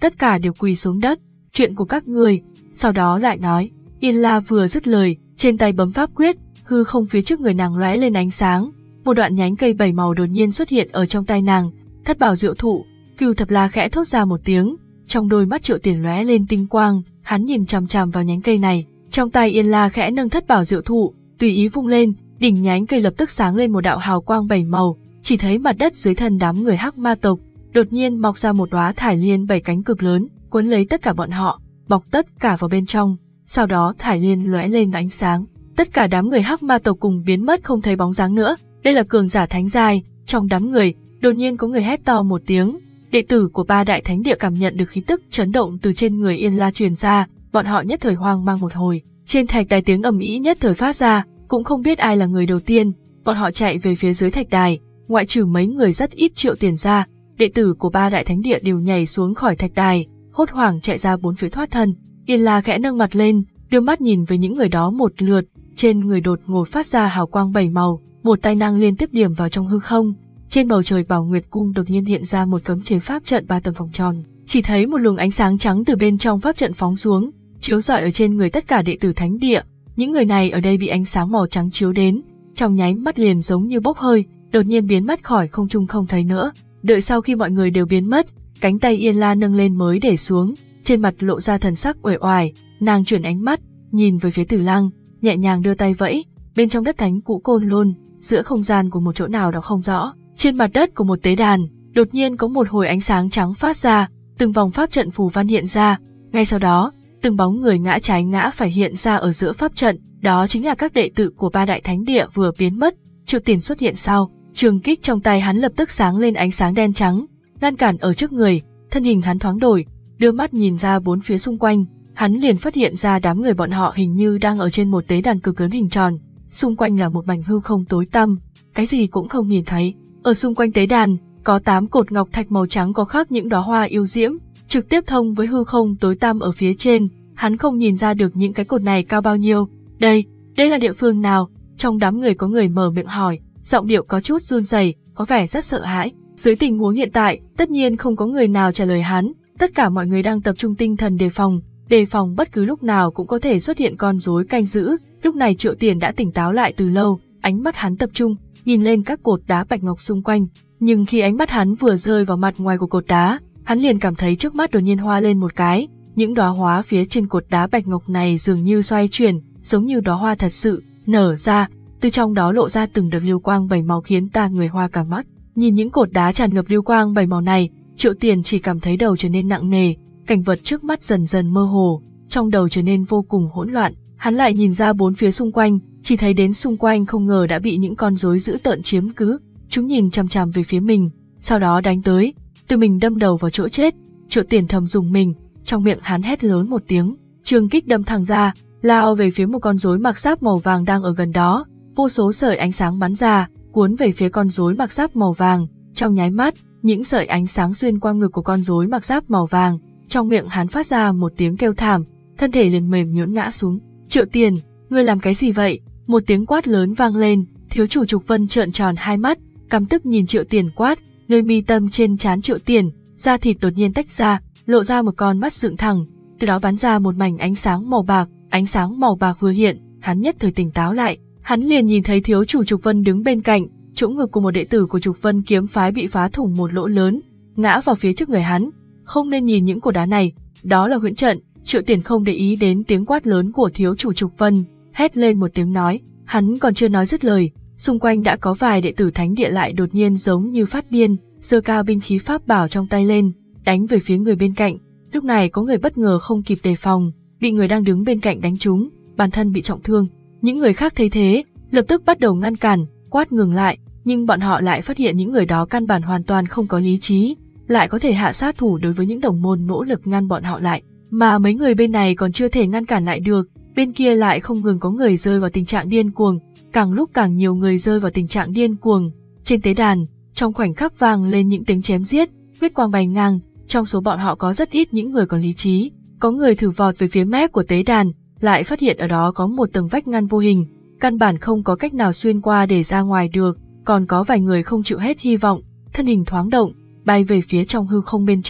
tất cả đều quỳ xuống đất, chuyện của các người. Sau đó lại nói, Yên La vừa dứt lời, trên tay bấm pháp quyết, hư không phía trước người nàng lóe lên ánh sáng, một đoạn nhánh cây bảy màu đột nhiên xuất hiện ở trong tay nàng. Thất bảo diệu thụ. Cửu Thập La khẽ thốt ra một tiếng, trong đôi mắt Triệu Tiền lóe lên tinh quang, hắn nhìn chằm chằm vào nhánh cây này. Trong tay Yên La khẽ nâng thất bảo diệu thụ, tùy ý vung lên, đỉnh nhánh cây lập tức sáng lên một đạo hào quang bảy màu, chỉ thấy mặt đất dưới thân đám người Hắc Ma tộc đột nhiên mọc ra một đóa thải liên bảy cánh cực lớn, cuốn lấy tất cả bọn họ, bọc tất cả vào bên trong. Sau đó thải liên lóe lên ánh sáng, tất cả đám người Hắc Ma tộc cùng biến mất không thấy bóng dáng nữa. Đây là cường giả thánh giai. Trong đám người, đột nhiên có người hét to một tiếng. Đệ tử của ba đại thánh địa cảm nhận được khí tức chấn động từ trên người Yên La truyền ra, bọn họ nhất thời hoang mang một hồi. Trên thạch đài tiếng ầm ĩ nhất thời phát ra, cũng không biết ai là người đầu tiên, bọn họ chạy về phía dưới thạch đài, ngoại trừ mấy người rất ít Triệu Tiền ra, đệ tử của ba đại thánh địa đều nhảy xuống khỏi thạch đài, hốt hoảng chạy ra bốn phía thoát thân. Yên La khẽ nâng mặt lên, đưa mắt nhìn về những người đó một lượt, trên người đột ngột phát ra hào quang bảy màu, một tay năng liên tiếp điểm vào trong hư không. Trên bầu trời Bảo Nguyệt Cung đột nhiên hiện ra một cấm chế pháp trận ba tầng vòng tròn, chỉ thấy một luồng ánh sáng trắng từ bên trong pháp trận phóng xuống, chiếu rọi ở trên người tất cả đệ tử thánh địa. Những người này ở đây bị ánh sáng màu trắng chiếu đến, trong nháy mắt liền giống như bốc hơi, đột nhiên biến mất khỏi không trung không thấy nữa. Đợi sau khi mọi người đều biến mất, cánh tay Yên La nâng lên mới để xuống, trên mặt lộ ra thần sắc uể oải, nàng chuyển ánh mắt, nhìn về phía Tử Lăng, nhẹ nhàng đưa tay vẫy, bên trong đất thánh cũ Côn Lôn, giữa không gian của một chỗ nào đó không rõ, trên mặt đất của một tế đàn, đột nhiên có một hồi ánh sáng trắng phát ra, từng vòng pháp trận phù văn hiện ra, ngay sau đó, từng bóng người ngã trái ngã phải hiện ra ở giữa pháp trận, đó chính là các đệ tử của ba đại thánh địa vừa biến mất. Triệu Tiền xuất hiện sau, trường kích trong tay hắn lập tức sáng lên ánh sáng đen trắng, ngăn cản ở trước người, thân hình hắn thoáng đổi, đưa mắt nhìn ra bốn phía xung quanh, hắn liền phát hiện ra đám người bọn họ hình như đang ở trên một tế đàn cực lớn hình tròn, xung quanh là một mảnh hư không tối tăm, cái gì cũng không nhìn thấy. Ở xung quanh tế đàn, có tám cột ngọc thạch màu trắng có khắc những đóa hoa yêu diễm, trực tiếp thông với hư không tối tăm ở phía trên, hắn không nhìn ra được những cái cột này cao bao nhiêu. Đây, đây là địa phương nào? Trong đám người có người mở miệng hỏi, giọng điệu có chút run rẩy, có vẻ rất sợ hãi. Dưới tình huống hiện tại, tất nhiên không có người nào trả lời hắn, tất cả mọi người đang tập trung tinh thần đề phòng, đề phòng bất cứ lúc nào cũng có thể xuất hiện con rối canh giữ. Lúc này Triệu Tiền đã tỉnh táo lại từ lâu, ánh mắt hắn tập trung, nhìn lên các cột đá bạch ngọc xung quanh, nhưng khi ánh mắt hắn vừa rơi vào mặt ngoài của cột đá, hắn liền cảm thấy trước mắt đột nhiên hoa lên một cái, những đóa hoa phía trên cột đá bạch ngọc này dường như xoay chuyển, giống như đóa hoa thật sự nở ra, từ trong đó lộ ra từng đợt lưu quang bảy màu khiến ta người hoa cả mắt. Nhìn những cột đá tràn ngập lưu quang bảy màu này, Triệu Tiền chỉ cảm thấy đầu trở nên nặng nề, cảnh vật trước mắt dần dần mơ hồ, trong đầu trở nên vô cùng hỗn loạn. Hắn lại nhìn ra bốn phía xung quanh, chỉ thấy đến xung quanh không ngờ đã bị những con rối dữ tợn chiếm cứ, chúng nhìn chằm chằm về phía mình, sau đó đánh tới, tự mình đâm đầu vào chỗ chết. Triệu Tiền thầm dùng mình, trong miệng hắn hét lớn một tiếng, trường kích đâm thẳng ra, lao về phía một con rối mặc giáp màu vàng đang ở gần đó, vô số sợi ánh sáng bắn ra, cuốn về phía con rối mặc giáp màu vàng. Trong nháy mắt, những sợi ánh sáng xuyên qua ngực của con rối mặc giáp màu vàng, trong miệng hắn phát ra một tiếng kêu thảm, thân thể liền mềm nhũn ngã xuống. Triệu Tiền, ngươi làm cái gì vậy? Một tiếng quát lớn vang lên, thiếu chủ Trục Vân trợn tròn hai mắt, căm tức nhìn Triệu Tiền quát, nơi mi tâm trên trán Triệu Tiền, da thịt đột nhiên tách ra, lộ ra một con mắt dựng thẳng, từ đó bắn ra một mảnh ánh sáng màu bạc, ánh sáng màu bạc vừa hiện, hắn nhất thời tỉnh táo lại, hắn liền nhìn thấy thiếu chủ Trục Vân đứng bên cạnh, chỗ ngực của một đệ tử của Trục Vân kiếm phái bị phá thủng một lỗ lớn, ngã vào phía trước người hắn. Không nên nhìn những cột đá này, đó là huyễn trận. Triệu Tiền không để ý đến tiếng quát lớn của thiếu chủ Trục Vân, hét lên một tiếng nói, hắn còn chưa nói dứt lời, xung quanh đã có vài đệ tử thánh địa lại đột nhiên giống như phát điên, giơ cao binh khí pháp bảo trong tay lên, đánh về phía người bên cạnh. Lúc này có người bất ngờ không kịp đề phòng, bị người đang đứng bên cạnh đánh trúng, bản thân bị trọng thương. Những người khác thấy thế, lập tức bắt đầu ngăn cản, quát ngừng lại, nhưng bọn họ lại phát hiện những người đó căn bản hoàn toàn không có lý trí, lại có thể hạ sát thủ đối với những đồng môn nỗ lực ngăn bọn họ lại. Mà mấy người bên này còn chưa thể ngăn cản lại được, bên kia lại không ngừng có người rơi vào tình trạng điên cuồng, càng lúc càng nhiều người rơi vào tình trạng điên cuồng. Trên tế đàn, trong khoảnh khắc vang lên những tiếng chém giết, huyết quang bay ngang, trong số bọn họ có rất ít những người có lý trí, có người thử vọt về phía mép của tế đàn, lại phát hiện ở đó có một tầng vách ngăn vô hình, căn bản không có cách nào xuyên qua để ra ngoài được, còn có vài người không chịu hết hy vọng, thân hình thoáng động, bay về phía trong hư không bên trên,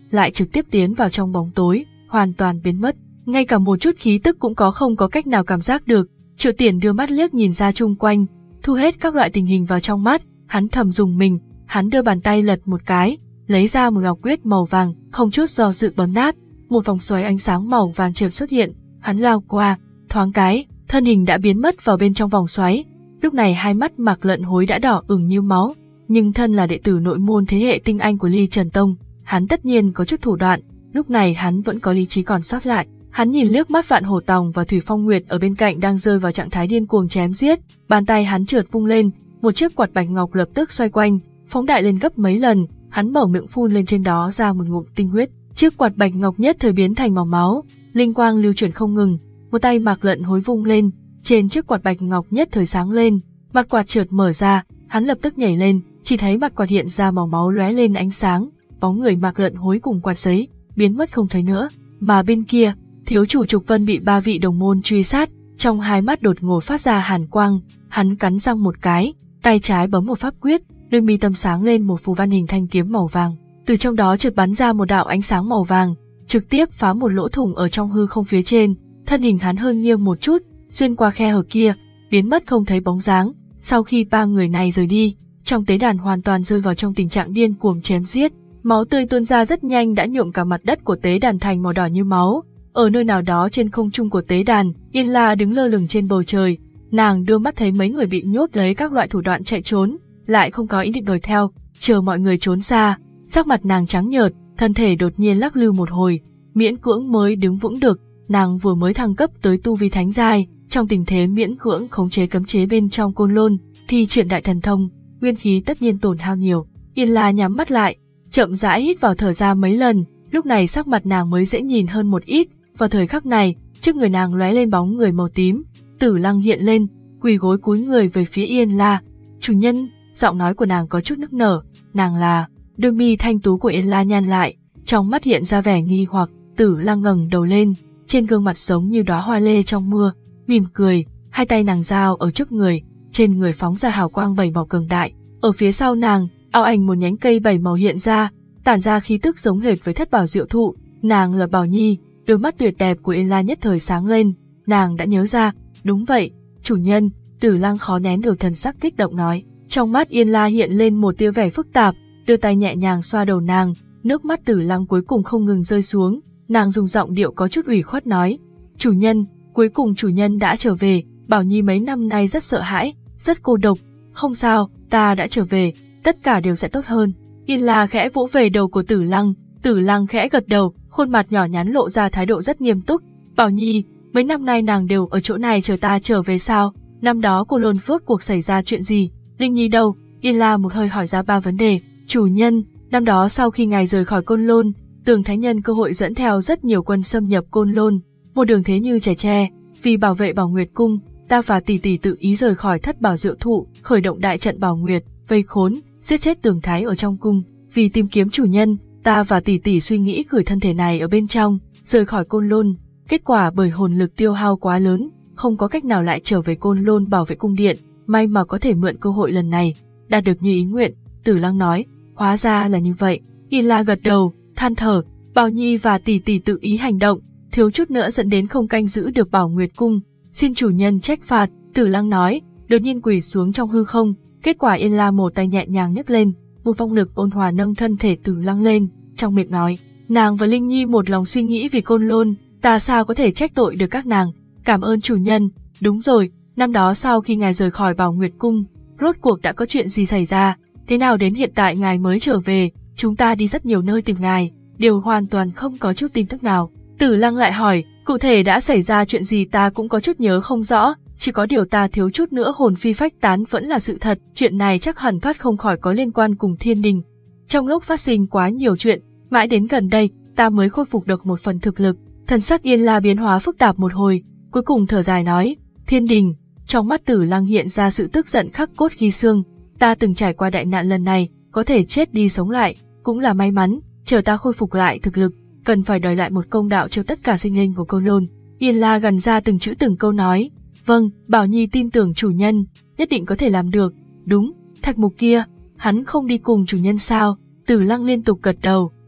lại trực tiếp tiến vào trong bóng tối, hoàn toàn biến mất. Ngay cả một chút khí tức cũng có không có cách nào cảm giác được. Triệu Tiền đưa mắt liếc nhìn ra chung quanh, thu hết các loại tình hình vào trong mắt, hắn thầm dùng mình, hắn đưa bàn tay lật một cái, lấy ra một ngọc quyết màu vàng, không chút do dự bấm nát, một vòng xoáy ánh sáng màu vàng chợt xuất hiện, hắn lao qua, thoáng cái, thân hình đã biến mất vào bên trong vòng xoáy. Lúc này hai mắt Mạc Lận Hối đã đỏ ửng như máu, nhưng thân là đệ tử nội môn thế hệ tinh anh của Ly Trần Tông, hắn tất nhiên có chút thủ đoạn, lúc này hắn vẫn có lý trí còn sót lại. Hắn nhìn liếc mắt Vạn Hổ Tòng và Thủy Phong Nguyệt ở bên cạnh đang rơi vào trạng thái điên cuồng chém giết, bàn tay hắn trượt vung lên, một chiếc quạt bạch ngọc lập tức xoay quanh, phóng đại lên gấp mấy lần, hắn mở miệng phun lên trên đó ra một ngụm tinh huyết, chiếc quạt bạch ngọc nhất thời biến thành màu máu, linh quang lưu chuyển không ngừng, một tay Mạc Lận Hối vung lên, trên chiếc quạt bạch ngọc nhất thời sáng lên, mặt quạt chợt mở ra, hắn lập tức nhảy lên, chỉ thấy mặt quạt hiện ra màu máu lóe lên ánh sáng, bóng người Mạc Lận Hối cùng quạt giấy biến mất không thấy nữa, mà bên kia thiếu chủ Trục Vân bị ba vị đồng môn truy sát, trong hai mắt đột ngột phát ra hàn quang, hắn cắn răng một cái, tay trái bấm một pháp quyết, nơi mi tâm sáng lên một phù văn hình thanh kiếm màu vàng, từ trong đó chợt bắn ra một đạo ánh sáng màu vàng, trực tiếp phá một lỗ thủng ở trong hư không phía trên, thân hình hắn hơi nghiêng một chút, xuyên qua khe hở kia, biến mất không thấy bóng dáng. Sau khi ba người này rời đi, trong tế đàn hoàn toàn rơi vào trong tình trạng điên cuồng chém giết, máu tươi tuôn ra rất nhanh đã nhuộm cả mặt đất của tế đàn thành màu đỏ như máu. Ở nơi nào đó trên không trung của tế đàn, Yên La đứng lơ lửng trên bầu trời, nàng đưa mắt thấy mấy người bị nhốt lấy các loại thủ đoạn chạy trốn, lại không có ý định đuổi theo, chờ mọi người trốn xa, sắc mặt nàng trắng nhợt, thân thể đột nhiên lắc lư một hồi, miễn cưỡng mới đứng vững được, nàng vừa mới thăng cấp tới tu vi thánh giai, trong tình thế miễn cưỡng khống chế cấm chế bên trong côn lôn, thì triển đại thần thông, nguyên khí tất nhiên tổn hao nhiều. Yên La nhắm mắt lại, chậm rãi hít vào thở ra mấy lần, lúc này sắc mặt nàng mới dễ nhìn hơn một ít. Vào thời khắc này, trước người nàng lóe lên bóng người màu tím, Tử Lăng hiện lên, quỳ gối cúi người về phía Yên La. Chủ nhân, giọng nói của nàng có chút nức nở, nàng là, đôi mi thanh tú của Yên La nhăn lại, trong mắt hiện ra vẻ nghi hoặc, Tử Lăng ngẩng đầu lên, trên gương mặt giống như đóa hoa lê trong mưa, mỉm cười, hai tay nàng giao ở trước người, trên người phóng ra hào quang bảy màu cường đại, ở phía sau nàng, ảo ảnh một nhánh cây bảy màu hiện ra, tản ra khí tức giống hệt với Thất Bảo Diệu Thụ, nàng là Bảo Nhi. Đôi mắt tuyệt đẹp của Yên La nhất thời sáng lên, nàng đã nhớ ra, đúng vậy, chủ nhân, Tử Lăng khó nén được thần sắc kích động nói. Trong mắt Yên La hiện lên một tia vẻ phức tạp, đưa tay nhẹ nhàng xoa đầu nàng, nước mắt Tử Lăng cuối cùng không ngừng rơi xuống, nàng dùng giọng điệu có chút ủy khuất nói, chủ nhân, cuối cùng chủ nhân đã trở về, Bảo Nhi mấy năm nay rất sợ hãi, rất cô độc, không sao, ta đã trở về, tất cả đều sẽ tốt hơn. Yên La khẽ vỗ về đầu của Tử Lăng, Tử Lăng khẽ gật đầu, khuôn mặt nhỏ nhắn lộ ra thái độ rất nghiêm túc. Bảo Nhi, mấy năm nay nàng đều ở chỗ này chờ ta trở về sao? Năm đó cô Lôn rốt cuộc xảy ra chuyện gì? Linh Nhi đâu? Yên La một hơi hỏi ra ba vấn đề. Chủ nhân, năm đó sau khi ngài rời khỏi Côn Lôn, Tường Thánh Nhân cơ hội dẫn theo rất nhiều quân xâm nhập Côn Lôn, một đường thế như trẻ tre. Vì bảo vệ Bảo Nguyệt Cung, ta và tỷ tỷ tự ý rời khỏi Thất Bảo Diệu Thụ, khởi động đại trận Bảo Nguyệt, vây khốn, giết chết Tường Thái ở trong cung. Vì tìm kiếm chủ nhân, ta và tỷ tỷ suy nghĩ gửi thân thể này ở bên trong, rời khỏi Côn Lôn, kết quả bởi hồn lực tiêu hao quá lớn, không có cách nào lại trở về Côn Lôn bảo vệ cung điện, may mà có thể mượn cơ hội lần này, đạt được như ý nguyện. Tử Lăng nói, hóa ra là như vậy. Yên La gật đầu, than thở, Bảo Nhi và tỷ tỷ tự ý hành động, thiếu chút nữa dẫn đến không canh giữ được Bảo Nguyệt Cung, xin chủ nhân trách phạt. Tử Lăng nói, đột nhiên quỳ xuống trong hư không, kết quả Yên La một tay nhẹ nhàng nhấc lên, một phong lực ôn hòa nâng thân thể Tử Lăng lên, trong miệng nói, nàng và Linh Nhi một lòng suy nghĩ vì Côn Lôn, ta sao có thể trách tội được các nàng, cảm ơn chủ nhân. Đúng rồi, năm đó sau khi ngài rời khỏi Bảo Nguyệt Cung, rốt cuộc đã có chuyện gì xảy ra, thế nào đến hiện tại ngài mới trở về, chúng ta đi rất nhiều nơi tìm ngài, đều hoàn toàn không có chút tin tức nào. Tử Lăng lại hỏi, cụ thể đã xảy ra chuyện gì ta cũng có chút nhớ không rõ, chỉ có điều ta thiếu chút nữa hồn phi phách tán vẫn là sự thật, chuyện này chắc hẳn thoát không khỏi có liên quan cùng thiên đình. Trong lúc phát sinh quá nhiều chuyện, mãi đến gần đây, ta mới khôi phục được một phần thực lực. Thần sắc Yên La biến hóa phức tạp một hồi, cuối cùng thở dài nói, thiên đình. Trong mắt Tử Lăng hiện ra sự tức giận khắc cốt ghi xương, ta từng trải qua đại nạn lần này, có thể chết đi sống lại, cũng là may mắn, chờ ta khôi phục lại thực lực, cần phải đòi lại một công đạo cho tất cả sinh linh của Côn Lôn. Yên La gần ra từng chữ từng câu nói, vâng, Bảo Nhi tin tưởng chủ nhân, nhất định có thể làm được. Đúng, Thạch Mục kia, hắn không đi cùng chủ nhân sao? Tử Lăng liên tục gật đầu,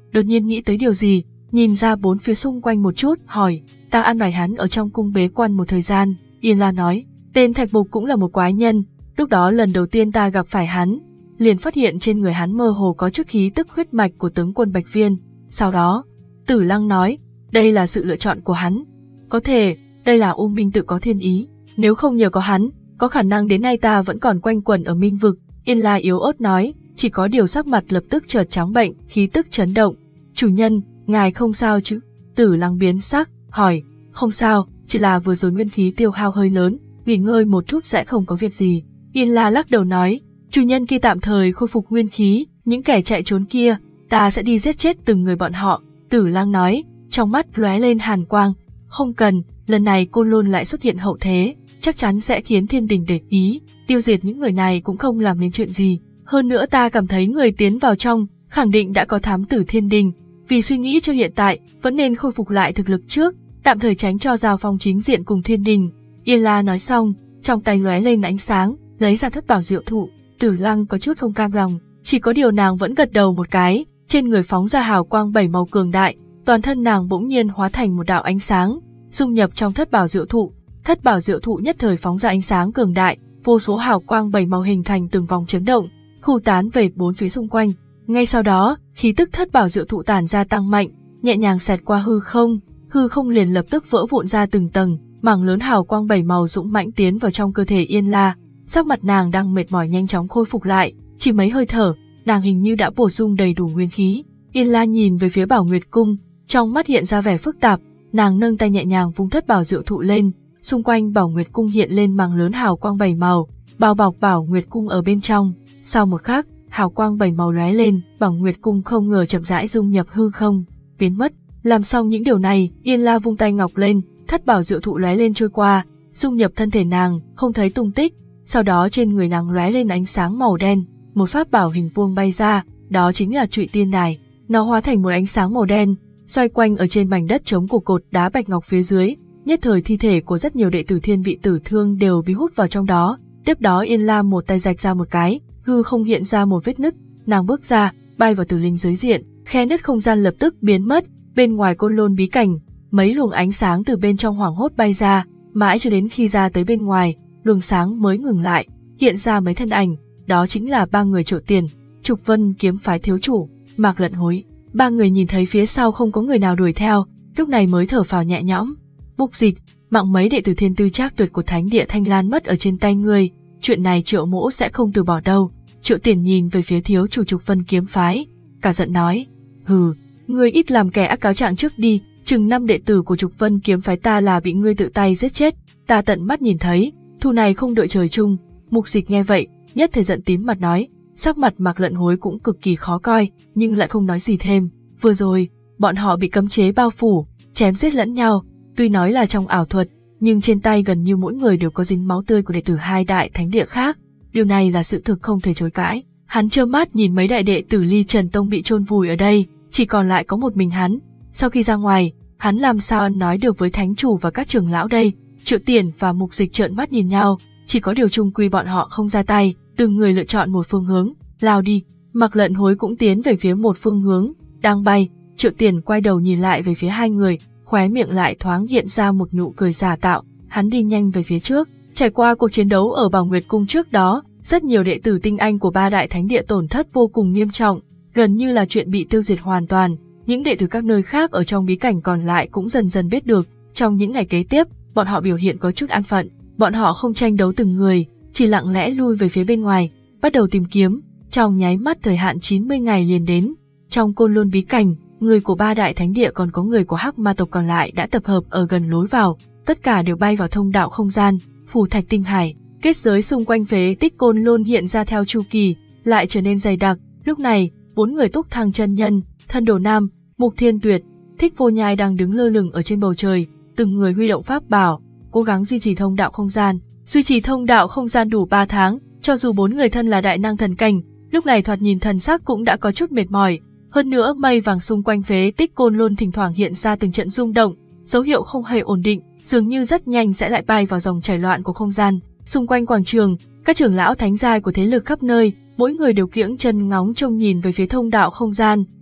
đột nhiên nghĩ tới điều gì, nhìn ra bốn phía xung quanh một chút, hỏi, ta an bài hắn ở trong cung bế quan một thời gian. Yên La nói, tên Thạch Mục cũng là một quái nhân, lúc đó lần đầu tiên ta gặp phải hắn, liền phát hiện trên người hắn mơ hồ có chút khí tức huyết mạch của tướng quân Bạch Viên. Sau đó, Tử Lăng nói, đây là sự lựa chọn của hắn. Có thể, đây là U Minh tự có thiên ý, nếu không nhờ có hắn, có khả năng đến nay ta vẫn còn quanh quẩn ở Minh vực. Yên La yếu ớt nói, chỉ có điều sắc mặt lập tức chợt trắng bệnh, khí tức chấn động. Chủ nhân, ngài không sao chứ? Tử Lăng biến sắc, hỏi, không sao, chỉ là vừa rồi nguyên khí tiêu hao hơi lớn, nghỉ ngơi một chút sẽ không có việc gì. Yên La lắc đầu nói, chủ nhân khi tạm thời khôi phục nguyên khí, những kẻ chạy trốn kia, ta sẽ đi giết chết từng người bọn họ. Tử Lăng nói, trong mắt lóe lên hàn quang, không cần, lần này Côn Lôn lại xuất hiện hậu thế, chắc chắn sẽ khiến thiên đình để ý, tiêu diệt những người này cũng không làm nên chuyện gì. Hơn nữa ta cảm thấy người tiến vào trong, khẳng định đã có thám tử thiên đình, vì suy nghĩ cho hiện tại, vẫn nên khôi phục lại thực lực trước, tạm thời tránh cho giao phong chính diện cùng thiên đình. Yên La nói xong, trong tay lóe lên ánh sáng, lấy ra thất bảo diệu thụ. Tử Lăng có chút không cam lòng, chỉ có điều nàng vẫn gật đầu một cái, trên người phóng ra hào quang bảy màu cường đại, toàn thân nàng bỗng nhiên hóa thành một đạo ánh sáng, dung nhập trong thất bảo diệu thụ. Thất bảo diệu thụ nhất thời phóng ra ánh sáng cường đại, vô số hào quang bảy màu hình thành từng vòng chấn động, khu tán về bốn phía xung quanh. Ngay sau đó, khí tức thất bảo diệu thụ tản ra tăng mạnh, nhẹ nhàng xẹt qua hư không, hư không liền lập tức vỡ vụn ra từng tầng, mảng lớn hào quang bảy màu dũng mãnh tiến vào trong cơ thể Yên La. Sắc mặt nàng đang mệt mỏi nhanh chóng khôi phục lại, chỉ mấy hơi thở, nàng hình như đã bổ sung đầy đủ nguyên khí. Yên La nhìn về phía Bảo Nguyệt cung, trong mắt hiện ra vẻ phức tạp, nàng nâng tay nhẹ nhàng vung thất bảo diệu thụ lên, xung quanh Bảo Nguyệt cung hiện lên mảng lớn hào quang bảy màu, bao bọc Bảo Nguyệt cung ở bên trong. Sau một khắc, hào quang bảy màu lóe lên, Bảo Nguyệt cung không ngờ chậm rãi dung nhập hư không, biến mất. Làm xong những điều này, Yên La vung tay ngọc lên, thất bảo diệu thụ lóe lên trôi qua, dung nhập thân thể nàng, không thấy tung tích. Sau đó trên người nàng lóe lên ánh sáng màu đen, một pháp bảo hình vuông bay ra, đó chính là Trụy Tiên Đài. Nó hóa thành một ánh sáng màu đen, xoay quanh ở trên mảnh đất trống của cột đá bạch ngọc phía dưới. Nhất thời thi thể của rất nhiều đệ tử Thiên Vị Tử Thương đều bị hút vào trong đó. Tiếp đó Yên La một tay rạch ra một cái, hư không hiện ra một vết nứt, nàng bước ra, bay vào tử linh giới diện, khe nứt không gian lập tức biến mất. Bên ngoài Côn Lôn bí cảnh, mấy luồng ánh sáng từ bên trong hoảng hốt bay ra, mãi cho đến khi ra tới bên ngoài, luồng sáng mới ngừng lại, hiện ra mấy thân ảnh, đó chính là ba người Triệu Tiền, Trục Vân kiếm phái thiếu chủ, Mạc Lận Hối. Ba người nhìn thấy phía sau không có người nào đuổi theo, lúc này mới thở phào nhẹ nhõm. Mục Dịch, mạng mấy đệ tử Thiên Tư Trác Tuyệt của Thánh Địa Thanh Lan mất ở trên tay ngươi, chuyện này Triệu mỗ sẽ không từ bỏ đâu. Triệu Tiền nhìn về phía thiếu chủ Trục Vân kiếm phái, cả giận nói, hừ, ngươi ít làm kẻ ác cáo trạng trước đi, chừng năm đệ tử của Trục Vân kiếm phái ta là bị ngươi tự tay giết chết, ta tận mắt nhìn thấy, thù này không đội trời chung. Mục Dịch nghe vậy, nhất thời giận tím mặt nói, sắc mặt Mạc Lận Hối cũng cực kỳ khó coi, nhưng lại không nói gì thêm. Vừa rồi, bọn họ bị cấm chế bao phủ, chém giết lẫn nhau, tuy nói là trong ảo thuật, nhưng trên tay gần như mỗi người đều có dính máu tươi của đệ tử hai đại thánh địa khác. Điều này là sự thực không thể chối cãi. Hắn trơ mắt nhìn mấy đại đệ tử Ly Trần Tông bị chôn vùi ở đây, chỉ còn lại có một mình hắn. Sau khi ra ngoài, hắn làm sao ăn nói được với thánh chủ và các trưởng lão đây? Triệu Tiền và Mục Dịch trợn mắt nhìn nhau, chỉ có điều chung quy bọn họ không ra tay, từng người lựa chọn một phương hướng, lao đi. Mạc Lận Hối cũng tiến về phía một phương hướng, đang bay. Triệu Tiền quay đầu nhìn lại về phía hai người, khóe miệng lại thoáng hiện ra một nụ cười giả tạo. Hắn đi nhanh về phía trước. Trải qua cuộc chiến đấu ở Bảo Nguyệt cung trước đó, rất nhiều đệ tử tinh anh của ba đại thánh địa tổn thất vô cùng nghiêm trọng, gần như là chuyện bị tiêu diệt hoàn toàn. Những đệ tử các nơi khác ở trong bí cảnh còn lại cũng dần dần biết được. Trong những ngày kế tiếp, bọn họ biểu hiện có chút an phận. Bọn họ không tranh đấu từng người, chỉ lặng lẽ lui về phía bên ngoài, bắt đầu tìm kiếm. Trong nháy mắt thời hạn chín mươi ngày liền đến. Trong Côn Lôn bí cảnh, người của ba đại thánh địa còn có người của Hắc Ma tộc còn lại đã tập hợp ở gần lối vào, tất cả đều bay vào thông đạo không gian, Phù Thạch Tinh Hải. Kết giới xung quanh phế tích Côn Lôn hiện ra theo chu kỳ, lại trở nên dày đặc. Lúc này, bốn người Túc Thăng chân nhân, Thân Đồ Nam, Mục Thiên Tuyệt, Thích Vô Nhai đang đứng lơ lửng ở trên bầu trời, từng người huy động pháp bảo, cố gắng duy trì thông đạo không gian. Duy trì thông đạo không gian đủ ba tháng, cho dù bốn người thân là đại năng thần cảnh, lúc này thoạt nhìn thần sắc cũng đã có chút mệt mỏi. Hơn nữa mây vàng xung quanh phế tích Côn Lôn thỉnh thoảng hiện ra từng trận rung động, dấu hiệu không hề ổn định, dường như rất nhanh sẽ lại bay vào dòng chảy loạn của không gian. Xung quanh quảng trường, các trưởng lão thánh giai của thế lực khắp nơi, mỗi người đều kiễng chân ngóng trông nhìn về phía thông đạo không gian,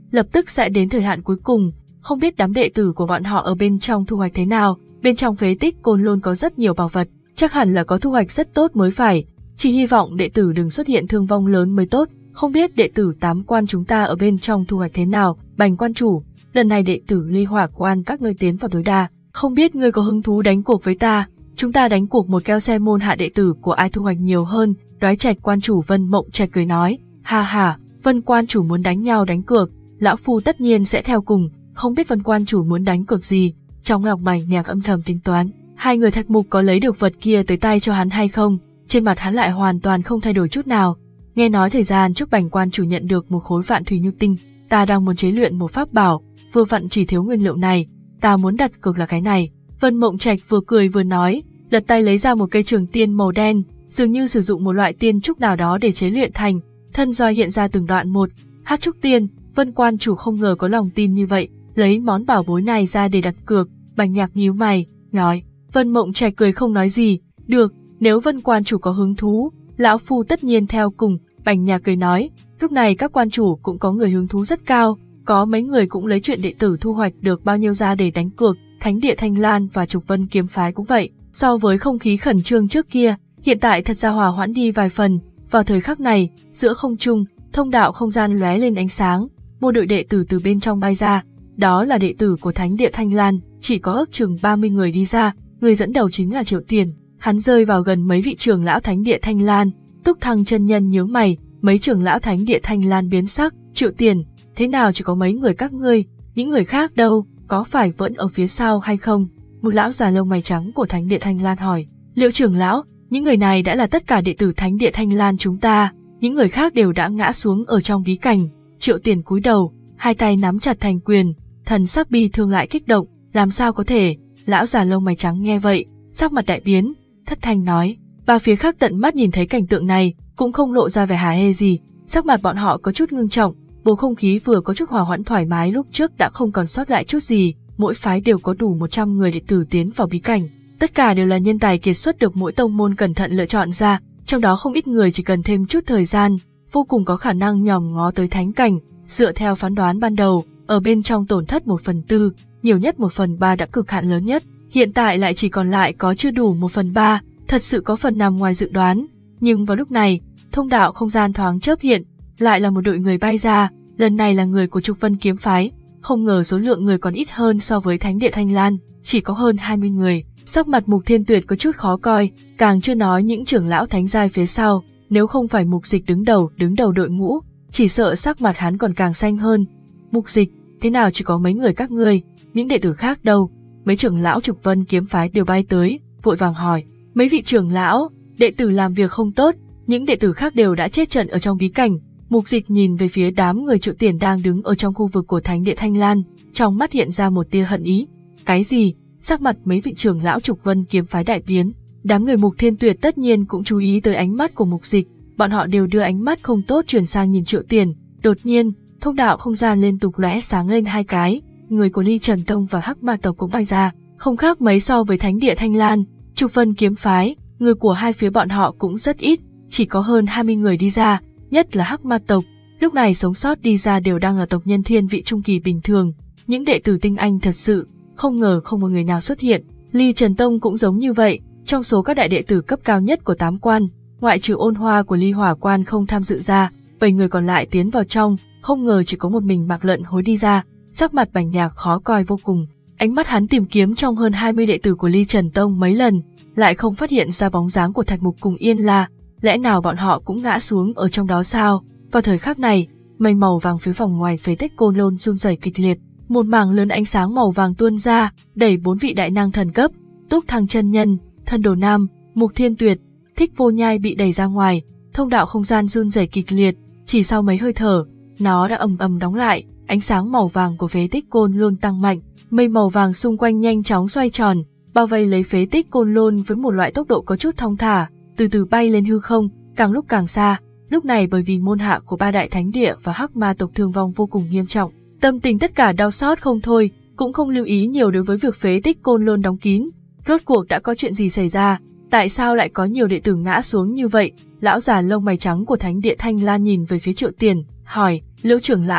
lập tức sẽ đến thời hạn cuối cùng, không biết đám đệ tử của bọn họ ở bên trong thu hoạch thế nào. Bên trong phế tích Côn Lôn có rất nhiều bảo vật, chắc hẳn là có thu hoạch rất tốt mới phải, chỉ hy vọng đệ tử đừng xuất hiện thương vong lớn mới tốt. Không biết đệ tử tám quan chúng ta ở bên trong thu hoạch thế nào. Bành quan chủ, lần này đệ tử Ly Hỏa quan các ngươi tiến vào tối đa, không biết ngươi có hứng thú đánh cuộc với ta? Chúng ta đánh cuộc một keo xe môn hạ đệ tử của ai thu hoạch nhiều hơn. Đoái Trạch quan chủ Vân Mộng Trạch cười nói, ha ha, Vân quan chủ muốn đánh nhau đánh cược, lão phu tất nhiên sẽ theo cùng. Không biết Vân quan chủ muốn đánh cược gì? Trong lòng Bành Nhạc âm thầm tính toán, hai người Thạch Mục có lấy được vật kia tới tay cho hắn hay không? Trên mặt hắn lại hoàn toàn không thay đổi chút nào. Nghe nói thời gian trước Bành quan chủ nhận được một khối vạn thủy nhu tinh, ta đang muốn chế luyện một pháp bảo, vừa vặn chỉ thiếu nguyên liệu này, ta muốn đặt cược là cái này. Vân Mộng Trạch vừa cười vừa nói, lật tay lấy ra một cây trường tiên màu đen, dường như sử dụng một loại tiên trúc nào đó để chế luyện thành. Thân roi hiện ra từng đoạn một, hát trúc tiên. Vân quan chủ không ngờ có lòng tin như vậy, lấy món bảo bối này ra để đặt cược. Bành Nhạc nhíu mày, nói. Vân Mộng Trạch cười không nói gì, được, nếu Vân quan chủ có hứng thú, lão phu tất nhiên theo cùng. Bành Nhạc cười nói, lúc này các quan chủ cũng có người hứng thú rất cao, có mấy người cũng lấy chuyện đệ tử thu hoạch được bao nhiêu ra để đánh cược. Thánh địa Thanh Lan và Trục Vân kiếm phái cũng vậy, so với không khí khẩn trương trước kia, hiện tại thật ra hòa hoãn đi vài phần. Vào thời khắc này, giữa không trung, thông đạo không gian lóe lên ánh sáng, một đội đệ tử từ bên trong bay ra, đó là đệ tử của Thánh địa Thanh Lan, chỉ có ước chừng ba mươi người đi ra, người dẫn đầu chính là Triệu Tiền. Hắn rơi vào gần mấy vị trưởng lão Thánh địa Thanh Lan. Túc Thăng chân nhân nhướng mày, mấy trưởng lão Thánh địa Thanh Lan biến sắc. Triệu Tiền, thế nào chỉ có mấy người các ngươi, những người khác đâu, có phải vẫn ở phía sau hay không? Một lão già lông mày trắng của Thánh địa Thanh Lan hỏi. Liệu trưởng lão, những người này đã là tất cả đệ tử Thánh địa Thanh Lan chúng ta, những người khác đều đã ngã xuống ở trong bí cảnh. Triệu Tiền cúi đầu, hai tay nắm chặt thành quyền, thần sắc bi thương lại kích động, làm sao có thể? Lão già lông mày trắng nghe vậy, sắc mặt đại biến, thất thanh nói. Ba phía khác tận mắt nhìn thấy cảnh tượng này, cũng không lộ ra vẻ hả hê gì, sắc mặt bọn họ có chút ngưng trọng, bầu không khí vừa có chút hòa hoãn thoải mái lúc trước đã không còn sót lại chút gì. Mỗi phái đều có đủ một trăm người đệ tử tiến vào bí cảnh, tất cả đều là nhân tài kiệt xuất được mỗi tông môn cẩn thận lựa chọn ra, trong đó không ít người chỉ cần thêm chút thời gian, vô cùng có khả năng nhòm ngó tới thánh cảnh. Dựa theo phán đoán ban đầu, ở bên trong tổn thất một phần tư, nhiều nhất một phần ba đã cực hạn lớn nhất, hiện tại lại chỉ còn lại có chưa đủ một phần ba, thật sự có phần nằm ngoài dự đoán. Nhưng vào lúc này, thông đạo không gian thoáng chớp hiện, lại là một đội người bay ra, lần này là người của Trục Vân kiếm phái. Không ngờ số lượng người còn ít hơn so với Thánh địa Thanh Lan, chỉ có hơn hai mươi người. Sắc mặt Mục Thiên Tuyệt có chút khó coi, càng chưa nói những trưởng lão thánh giai phía sau, nếu không phải Mục Dịch đứng đầu, đứng đầu đội ngũ, chỉ sợ sắc mặt hắn còn càng xanh hơn. Mục Dịch, thế nào chỉ có mấy người các ngươi, những đệ tử khác đâu? Mấy trưởng lão Trục Vân kiếm phái đều bay tới, vội vàng hỏi. Mấy vị trưởng lão, đệ tử làm việc không tốt, những đệ tử khác đều đã chết trận ở trong bí cảnh. Mục Dịch nhìn về phía đám người Triệu Tiền đang đứng ở trong khu vực của Thánh địa Thanh Lan, trong mắt hiện ra một tia hận ý. Cái gì? Sắc mặt mấy vị trưởng lão Trục Vân kiếm phái đại biến, đám người Mục Thiên Tuyệt tất nhiên cũng chú ý tới ánh mắt của Mục Dịch, bọn họ đều đưa ánh mắt không tốt chuyển sang nhìn Triệu Tiền. Đột nhiên, thông đạo không gian liên tục lóe sáng lên hai cái, người của Ly Trần Tông và Hắc Ma tộc cũng bay ra, không khác mấy so với Thánh địa Thanh Lan. Trục Vân kiếm phái, người của hai phía bọn họ cũng rất ít, chỉ có hơn hai mươi người đi ra. Nhất là Hắc Ma tộc, lúc này sống sót đi ra đều đang là tộc nhân thiên vị trung kỳ bình thường, những đệ tử tinh anh thật sự, không ngờ không một người nào xuất hiện. Ly Trần Tông cũng giống như vậy, trong số các đại đệ tử cấp cao nhất của tám quan, ngoại trừ Ôn Hoa của Ly Hỏa quan không tham dự ra, bảy người còn lại tiến vào trong, không ngờ chỉ có một mình Mạc Lận Hối đi ra. Sắc mặt Bành Nhạc khó coi vô cùng, ánh mắt hắn tìm kiếm trong hơn hai mươi đệ tử của Ly Trần Tông mấy lần, lại không phát hiện ra bóng dáng của Thạch Mục cùng Yên La. Lẽ nào bọn họ cũng ngã xuống ở trong đó sao? Vào thời khắc này, mây màu vàng phía vòng ngoài phế tích Côn Lôn run rẩy kịch liệt, một mảng lớn ánh sáng màu vàng tuôn ra, đẩy bốn vị đại năng thần cấp, Túc Thăng chân nhân, Thân Đồ Nam, Mục Thiên Tuyệt, Thích Vô Nhai bị đẩy ra ngoài, thông đạo không gian run rẩy kịch liệt, chỉ sau mấy hơi thở, nó đã ầm ầm đóng lại, ánh sáng màu vàng của phế tích Côn Lôn tăng mạnh, mây màu vàng xung quanh nhanh chóng xoay tròn, bao vây lấy phế tích Côn Lôn với một loại tốc độ có chút thong thả, từ từ bay lên hư không, càng lúc càng xa. Lúc này bởi vì môn hạ của ba đại thánh địa và Hắc Ma tộc thương vong vô cùng nghiêm trọng, tâm tình tất cả đau xót không thôi, cũng không lưu ý nhiều đối với việc phế tích Côn Lôn đóng kín. Rốt cuộc đã có chuyện gì xảy ra? Tại sao lại có nhiều đệ tử ngã xuống như vậy? Lão già lông mày trắng của Thánh địa Thanh Lan nhìn về phía Triệu Tiền, hỏi. Liễu trưởng lão,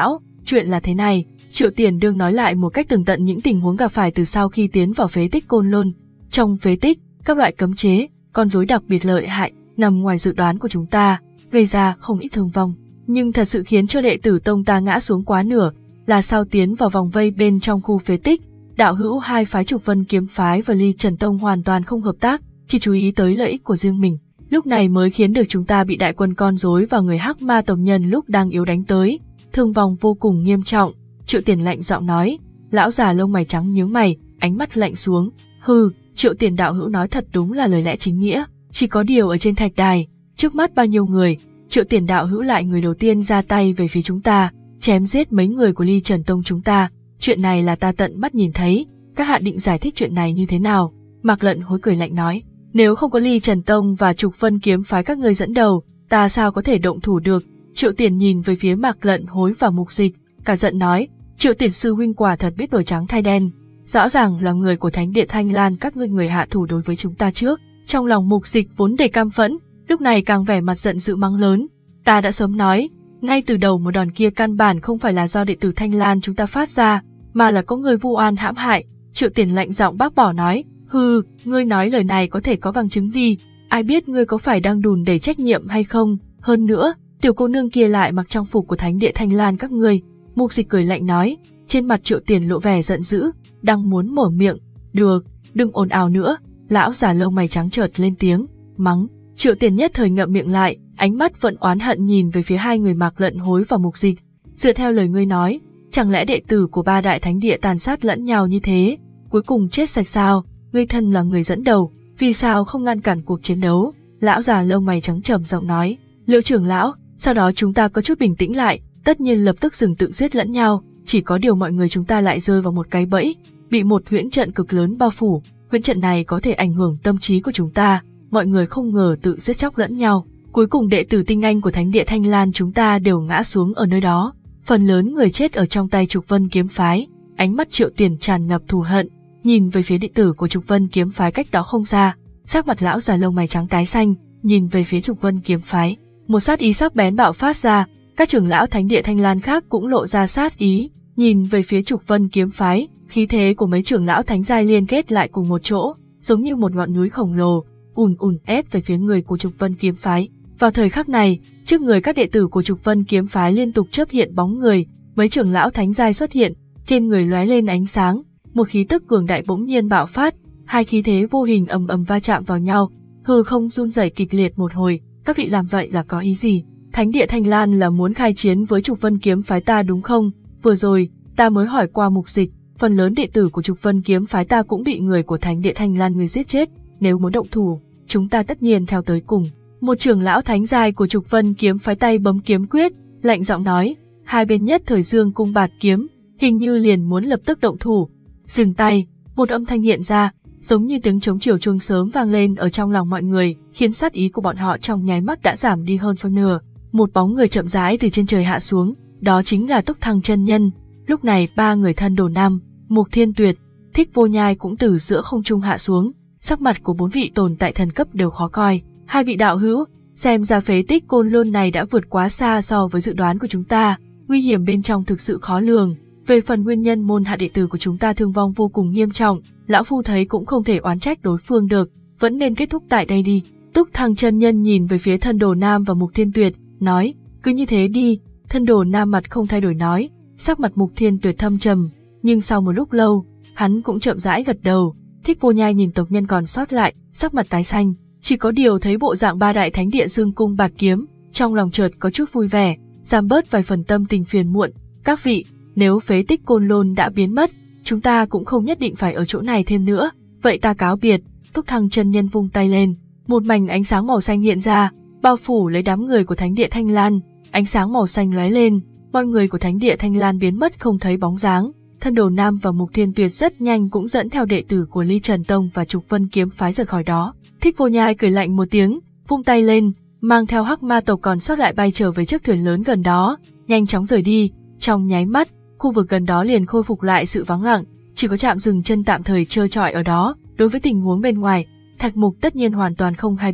Chuyện là thế này, Triệu Tiền đương nói lại một cách tường tận những tình huống gặp phải từ sau khi tiến vào phế tích Côn Lôn. Trong phế tích, các loại cấm chế, con rối đặc biệt lợi hại, nằm ngoài dự đoán của chúng ta, gây ra không ít thương vong. Nhưng thật sự khiến cho đệ tử tông ta ngã xuống quá nửa, là sau tiến vào vòng vây bên trong khu phế tích, đạo hữu hai phái Trục Vân Kiếm Phái và Ly Trần Tông hoàn toàn không hợp tác, chỉ chú ý tới lợi ích của riêng mình. Lúc này mới khiến được chúng ta bị đại quân con rối và người Hắc Ma tộc nhân lúc đang yếu đánh tới, thương vong vô cùng nghiêm trọng. Triệu Tiền lạnh giọng nói. Lão già lông mày trắng nhướng mày, ánh mắt lạnh xuống. Hừ, Triệu Tiền đạo hữu nói thật đúng là lời lẽ chính nghĩa. Chỉ có điều ở trên thạch đài, trước mắt bao nhiêu người, Triệu Tiền đạo hữu lại người đầu tiên ra tay về phía chúng ta, chém giết mấy người của Ly Trần Tông chúng ta. Chuyện này là ta tận mắt nhìn thấy, các hạ định giải thích chuyện này như thế nào? Mạc Lận Hối cười lạnh nói. Nếu không có Ly Trần Tông và Trục Vân Kiếm Phái các ngươi dẫn đầu, ta sao có thể động thủ được? Triệu Tiền nhìn về phía Mạc Lận Hối và Mục Dịch, cả giận nói. Triệu Tiền sư huynh quả thật biết đổi trắng thay đen, rõ ràng là người của Thánh Địa Thanh Lan các ngươi người hạ thủ đối với chúng ta trước. Trong lòng Mục Dịch vốn đầy cam phẫn, lúc này càng vẻ mặt giận dữ mắng lớn. Ta đã sớm nói, ngay từ đầu một đòn kia căn bản không phải là do đệ tử Thanh Lan chúng ta phát ra, mà là có người vu oan hãm hại. Triệu Tiền lạnh giọng bác bỏ nói. Hừ, ngươi nói lời này có thể có bằng chứng gì? Ai biết ngươi có phải đang đùn đẩy trách nhiệm hay không? Hơn nữa, tiểu cô nương kia lại mặc trang phục của Thánh Địa Thanh Lan các ngươi. Mục Dịch cười lạnh nói. Trên mặt Triệu Tiền lộ vẻ giận dữ, đang muốn mở miệng. Được, đừng ồn ào nữa. Lão già lông mày trắng chợt lên tiếng, mắng. Triệu Tiền nhất thời ngậm miệng lại, ánh mắt vẫn oán hận nhìn về phía hai người Mạc Lận Hối và Mục Dịch. Dựa theo lời ngươi nói, chẳng lẽ đệ tử của ba đại thánh địa tàn sát lẫn nhau như thế, cuối cùng chết sạch sao? Ngươi thân là người dẫn đầu, vì sao không ngăn cản cuộc chiến đấu? Lão già lông mày trắng trầm giọng nói. Liệu trưởng lão, sau đó chúng ta có chút bình tĩnh lại, tất nhiên lập tức dừng tự giết lẫn nhau, chỉ có điều mọi người chúng ta lại rơi vào một cái bẫy, bị một huyễn trận cực lớn bao phủ. Huyễn trận này có thể ảnh hưởng tâm trí của chúng ta, mọi người không ngờ tự giết chóc lẫn nhau. Cuối cùng đệ tử tinh anh của Thánh Địa Thanh Lan chúng ta đều ngã xuống ở nơi đó, phần lớn người chết ở trong tay Trục Vân Kiếm Phái. Ánh mắt Triệu Tiền tràn ngập thù hận, nhìn về phía đệ tử của Trục Vân Kiếm Phái cách đó không xa, sắc mặt lão già lông mày trắng tái xanh, nhìn về phía Trục Vân Kiếm Phái, một sát ý sắc bén bạo phát ra. Các trưởng lão Thánh Địa Thanh Lan khác cũng lộ ra sát ý, nhìn về phía Trục Vân Kiếm Phái, khí thế của mấy trưởng lão thánh giai liên kết lại cùng một chỗ, giống như một ngọn núi khổng lồ, ùn ùn ép về phía người của Trục Vân Kiếm Phái. Vào thời khắc này, trước người các đệ tử của Trục Vân Kiếm Phái liên tục chớp hiện bóng người, mấy trưởng lão thánh giai xuất hiện, trên người lóe lên ánh sáng, một khí tức cường đại bỗng nhiên bạo phát, hai khí thế vô hình ầm ầm va chạm vào nhau, hư không run rẩy kịch liệt một hồi. Các vị làm vậy là có ý gì? Thánh Địa Thanh Lan là muốn khai chiến với Trục Vân Kiếm Phái ta đúng không? Vừa rồi, ta mới hỏi qua Mục Dịch, phần lớn đệ tử của Trục Vân Kiếm Phái ta cũng bị người của Thánh Địa Thanh Lan người giết chết, nếu muốn động thủ, chúng ta tất nhiên theo tới cùng. Một trưởng lão thánh giai của Trục Vân Kiếm Phái tay bấm kiếm quyết, lạnh giọng nói. Hai bên nhất thời dương cung bạt kiếm, hình như liền muốn lập tức động thủ. Dừng tay, một âm thanh hiện ra, giống như tiếng trống chiều chuông sớm vang lên ở trong lòng mọi người, khiến sát ý của bọn họ trong nháy mắt đã giảm đi hơn phân nửa. Một bóng người chậm rãi từ trên trời hạ xuống, đó chính là Túc Thăng chân nhân. Lúc này ba người thân Đồ Nam, Mục Thiên Tuyệt, Thích Vô Nhai cũng từ giữa không trung hạ xuống, sắc mặt của bốn vị tồn tại thần cấp đều khó coi. Hai vị đạo hữu, xem ra phế tích Côn Lôn này đã vượt quá xa so với dự đoán của chúng ta, nguy hiểm bên trong thực sự khó lường. Về phần nguyên nhân môn hạ đệ tử của chúng ta thương vong vô cùng nghiêm trọng, lão phu thấy cũng không thể oán trách đối phương được, vẫn nên kết thúc tại đây đi. Túc Thăng chân nhân nhìn về phía thân Đồ Nam và Mục Thiên Tuyệt, nói, cứ như thế đi. Thân Đồ Nam mặt không thay đổi nói, sắc mặt Mục Thiên Tuyệt thâm trầm, nhưng sau một lúc lâu, hắn cũng chậm rãi gật đầu. Thích Vô Nhai nhìn tộc nhân còn sót lại, sắc mặt tái xanh, chỉ có điều thấy bộ dạng ba đại thánh địa dương cung bạt kiếm, trong lòng chợt có chút vui vẻ, giảm bớt vài phần tâm tình phiền muộn. Các vị, nếu phế tích Côn Lôn đã biến mất, chúng ta cũng không nhất định phải ở chỗ này thêm nữa, vậy ta cáo biệt. Túc Thăng chân nhân vung tay lên, một mảnh ánh sáng màu xanh hiện ra, bao phủ lấy đám người của Thánh Địa Thanh Lan. Ánh sáng màu xanh lóe lên, mọi người của Thánh Địa Thanh Lan biến mất không thấy bóng dáng. Thân Đồ Nam và Mục Thiên Tuyệt rất nhanh cũng dẫn theo đệ tử của Ly Trần Tông và Trục Vân Kiếm Phái rời khỏi đó. Thích Vô Nhai cười lạnh một tiếng, vung tay lên, mang theo Hắc Ma tộc còn sót lại bay trở về chiếc thuyền lớn gần đó, nhanh chóng rời đi. Trong nháy mắt, khu vực gần đó liền khôi phục lại sự vắng lặng, chỉ có trạm dừng chân tạm thời trơ trọi ở đó. Đối với tình huống bên ngoài, Thạch Mục tất nhiên hoàn toàn không hay biết.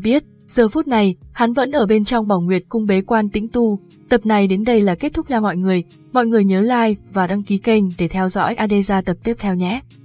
Giờ phút này, hắn vẫn ở bên trong Bảo Nguyệt cung bế quan tĩnh tu. Tập này đến đây là kết thúc nha mọi người. Mọi người nhớ like và đăng ký kênh để theo dõi Adesa tập tiếp theo nhé.